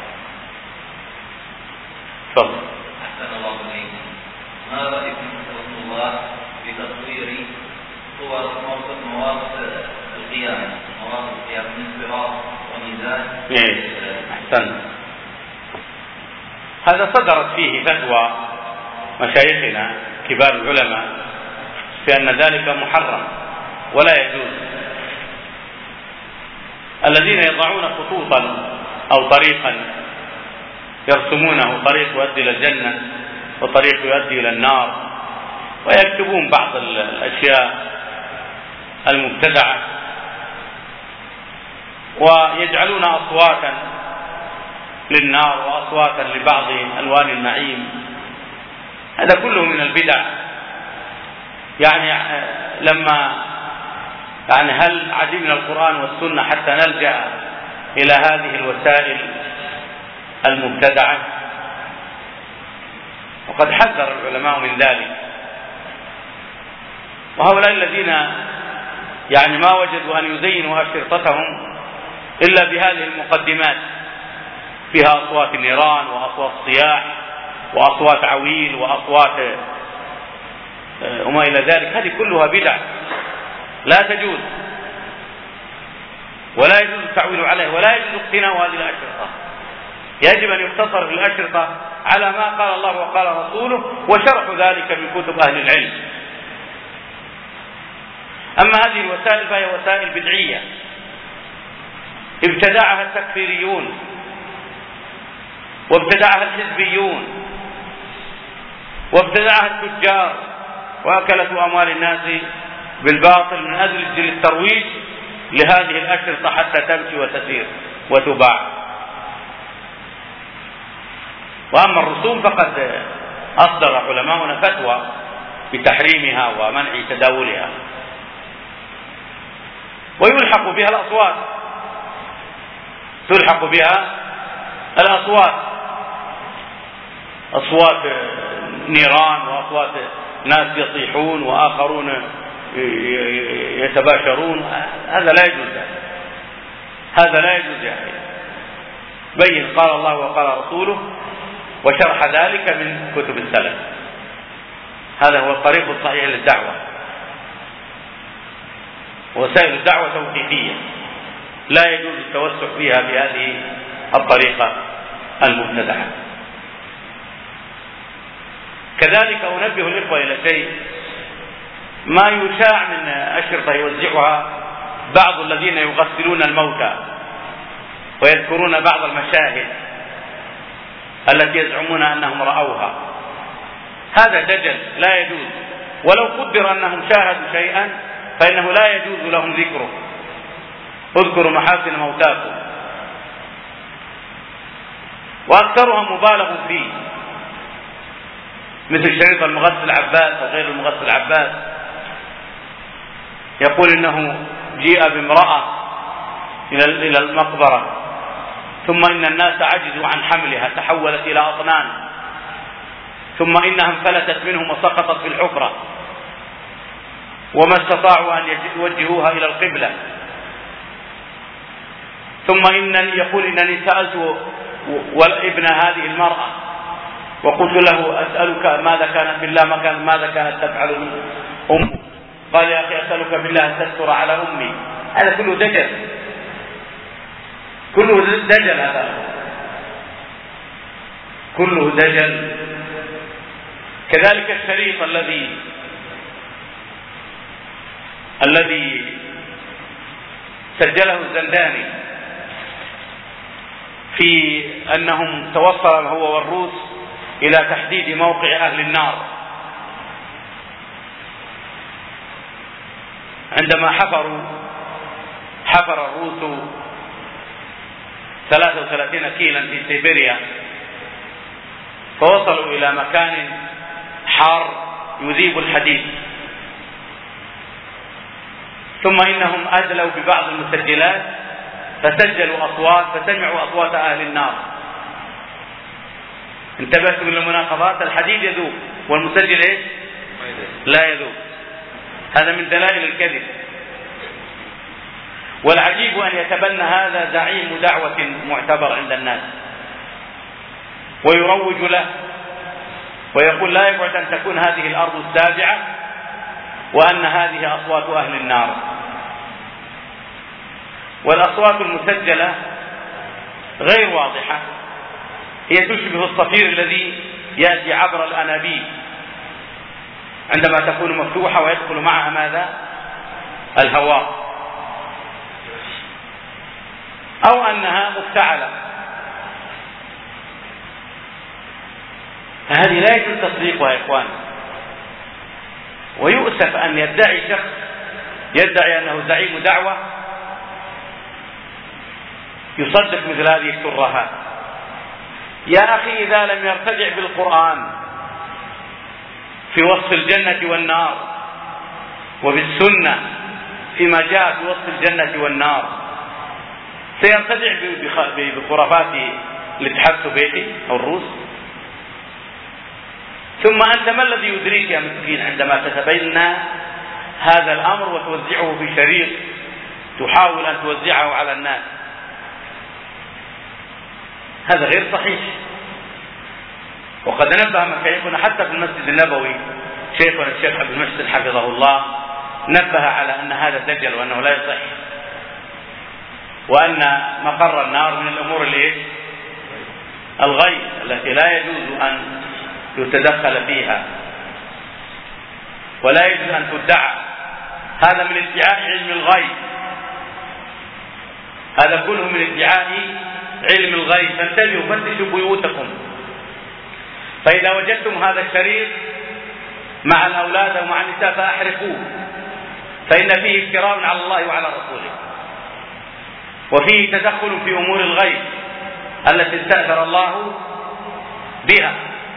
تفضل. أحسن الله إليكم. ما رأيكم رسول الله بتصوير صور مواقف القيامة من صراط وميزان؟ أحسن. هذا صدرت فيه فتوى مشايخنا كبار العلماء في أن ذلك محرم ولا يجوز. الذين يضعون خطوطا أو طريقا يرسمونه طريق يؤدي إلى الجنة وطريق يؤدي إلى النار، ويكتبون بعض الأشياء المبتدعة ويجعلون أصواتا للنار وأصواتا لبعض ألوان النعيم، هذا كله من البدع. هل عدينا القرآن والسنة حتى نلجأ إلى هذه الوسائل المبتدعة، وقد حذر العلماء من ذلك. وهؤلاء الذين يعني ما وجدوا أن يزينوا أشرطتهم إلا بهذه المقدمات فيها أصوات النيران وأصوات صياح وأصوات عويل وأصوات وما إلى ذلك، هذه كلها بدع لا تجوز، ولا يجوز التعويل عليه، ولا يجوز اقتناء هذه الأشرطة. يجب أن يقتصر في الأشرطة على ما قال الله وقال رسوله وشرح ذلك من كتب أهل العلم. أما هذه الوسائل فهي وسائل بدعية ابتدعها التكفيريون وابتدعها الحزبيون وابتدعها التجار وأكلة أموال الناس بالباطل من أجل الترويج لهذه الأشرطة حتى تمشي وتسير وتباع. وأما الرسوم فقد أصدر علماؤنا فتوى بتحريمها ومنع تداولها، ويلحق بها الأصوات، تلحق بها الأصوات، أصوات نيران وأصوات ناس يصيحون وآخرون يتباشرون. هذا لا يجوز، هذا لا يجوز يا أخي. بين قال الله وقال رسوله وشرح ذلك من كتب السلف، هذا هو الطريق الصحيح للدعوة. وسائل الدعوة توقيفية لا يجوز التوسع فيها بهذه الطريقة المبتدعة. كذلك أنبه الإخوة إلى شيء، ما يشاع من أشرطة يوزعها بعض الذين يغسلون الموتى ويذكرون بعض المشاهد التي يزعمون أنهم رأوها، هذا دجل لا يجوز. ولو قدر أنهم شاهدوا شيئا فإنه لا يجوز لهم ذكره. اذكروا محاسن موتاكم، وأكثرها مبالغ فيه، مثل شريط المغسل عباس وغير المغسل عباس، يقول إنه جيء بامرأة إلى المقبرة ثم إن الناس عجزوا عن حملها تحولت إلى أطنان، ثم إنها انفلتت منهم وسقطت في الحفرة وما استطاعوا أن يوجهوها إلى القبلة. ثم يقول إنني سألت ابن هذه المرأة وقلت له أسألك ماذا كانت بالله ماذا كانت تفعل أمه؟ قال يا أخي أسألك بالله أن تستر على أمي. هذا كله دجل، كله دجل، هذا كله دجل. كذلك الشريط الذي سجله الزنداني في أنهم توصل هو والروس إلى تحديد موقع أهل النار، عندما حفر الروس 33 كيلا في سيبيريا، فوصلوا إلى مكان حار يذيب الحديد، ثم إنهم أدلوا ببعض المسجلات فسجلوا أصوات فسمعوا أصوات أهل النار. انتبهتم للمناقضات، الحديد يذوب والمسجل إيش؟ لا يذوب. هذا من دلائل الكذب. والعجيب أن يتبنى هذا زعيم دعوة معتبر عند الناس ويروج له ويقول لا يبعد أن تكون هذه الأرض السابعة وأن هذه أصوات أهل النار. والأصوات المسجلة غير واضحة، هي تشبه الصفير الذي يأتي عبر الأنابيب عندما تكون مفتوحة ويدخل معها ماذا؟ الهواء، أو أنها مفتعلة. هذه لا يجوز تصديقها يا إخوان. ويؤسف أن يدعي شخص يدعي أنه زعيم دعوة يصدق مثل هذه الترهات. يا أخي إذا لم يرتجع بالقرآن في وصف الجنة والنار وبالسنة فيما جاء في وصف الجنة والنار، سيرتجع بخرافات الاتحاد السوفيتي أو الروس. ثم أنت ما الذي يدريك يا مسكين عندما تتبنى هذا الأمر وتوزعه في شريط تحاول أن توزعه على الناس؟ هذا غير صحيح. وقد نبه مشايخنا حتى في المسجد النبوي، شيخنا الشيخ عبد المحسن حفظه الله نبه على أن هذا دجل وأنه لا يصح، وأن مقر النار من الأمور الغيب التي لا يجوز أن يتدخل فيها ولا يجوز أن تدعى. هذا من ادعاء علم الغيب، هذا كله من ادعاء علم الغيب. فانتبهوا، فتشوا بيوتكم، فإذا وجدتم هذا الشريط مع الأولاد ومع النساء فأحرقوه، فإن فيه افتراء على الله وعلى رسوله، وفيه تدخل في أمور الغيب التي استأثر الله بها.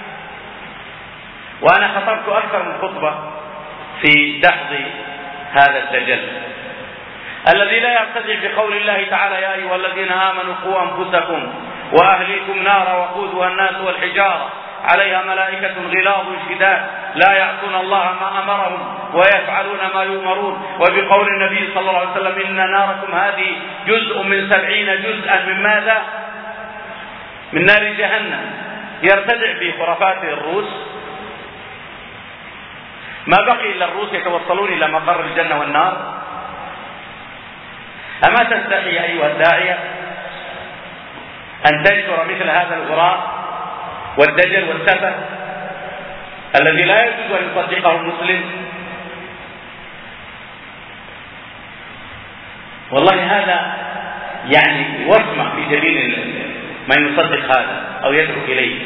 وأنا خطبت أكثر من خطبة في دحض هذا الدجل الذي لا يرتدع بقول الله تعالى: يا أيها الذين آمنوا قوا أنفسكم وأهليكم نارا وقودها الناس والحجارة عليها ملائكة غلاظ شداد لا يعصون الله ما أمرهم ويفعلون ما يؤمرون. وبقول النبي صلى الله عليه وسلم: إن ناركم هذه جزء من 70 جزءا من ماذا؟ من نار جهنم. يرتدع بخرافات الروس. ما بقي إلا الروس يتوصلون إلى مقر الجنة والنار. أما تستحي أيها الداعية أن تنشر مثل هذا الغراء والدجل والسفه الذي لا يجوز أن يصدقه المسلم؟ والله هذا يعني وصمة في سبيل من يصدق هذا أو يدعو إليه.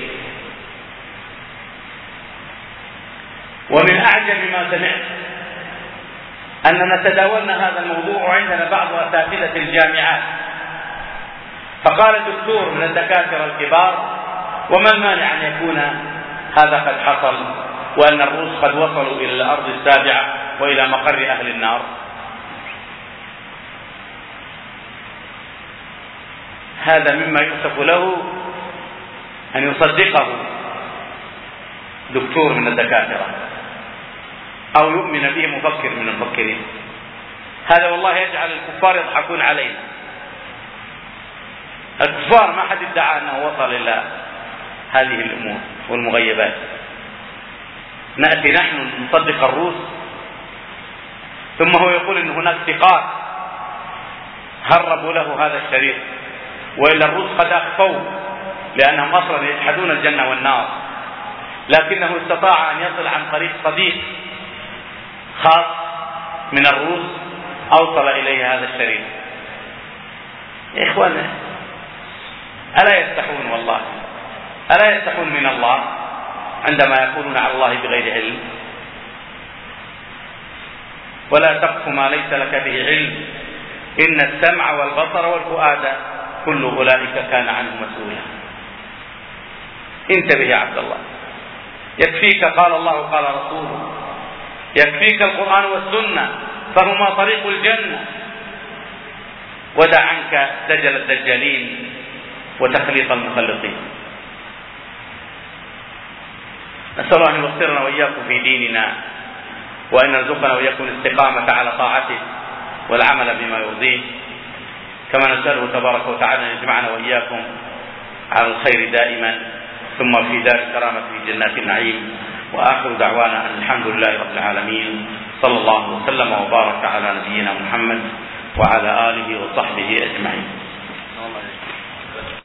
ومن أعجب ما سمعت أننا تداولنا هذا الموضوع عندنا بعض أساتذة الجامعات، فقال الدكتور من الدكاترة الكبار: وما المانع أن يكون هذا قد حصل وأن الروس قد وصلوا إلى الأرض السابعة وإلى مقر أهل النار؟ هذا مما يؤسف له أن يصدقه دكتور من الدكاترة أو يؤمن به مفكر من المفكرين. هذا والله يجعل الكفار يضحكون علينا. الكفار ما حد ادعى أنه وصل إلى هذه الأمور والمغيبات. نأتي نحن نصدق الروس، ثم هو يقول أن هناك ثقات هربوا له هذا الشريط، وإلا الروس قد أخفوا لأنهم أصلا يجحدون الجنة والنار، لكنه استطاع أن يصل عن طريق صديق خاص من الروس أوصل إليه هذا الشريط. يا إخوانا، ألا يستحون والله؟ ألا يستحون من الله عندما يقولون على الله بغير علم؟ ولا تقف ما ليس لك به علم، إن السمع والبصر والفؤاد كل أولئك كان عنه مسؤولا. انتبه يا عبد الله، يكفيك قال الله قال رسوله، يكفيك القرآن والسنة فهما طريق الجنة. ودع عنك دجل الدجالين وتخليط المخلطين. نسأل الله أن يبصرنا وإياكم في ديننا، وأن يرزقنا وإياكم الاستقامة على طاعته والعمل بما يرضيه، كما نسأله تبارك وتعالى أن يجمعنا وإياكم على الخير دائما، ثم في دار الكرامة في جنات النعيم. وآخر دعوانا أن الحمد لله رب العالمين، صلى الله وسلم وبارك على نبينا محمد وعلى آله وصحبه أجمعين.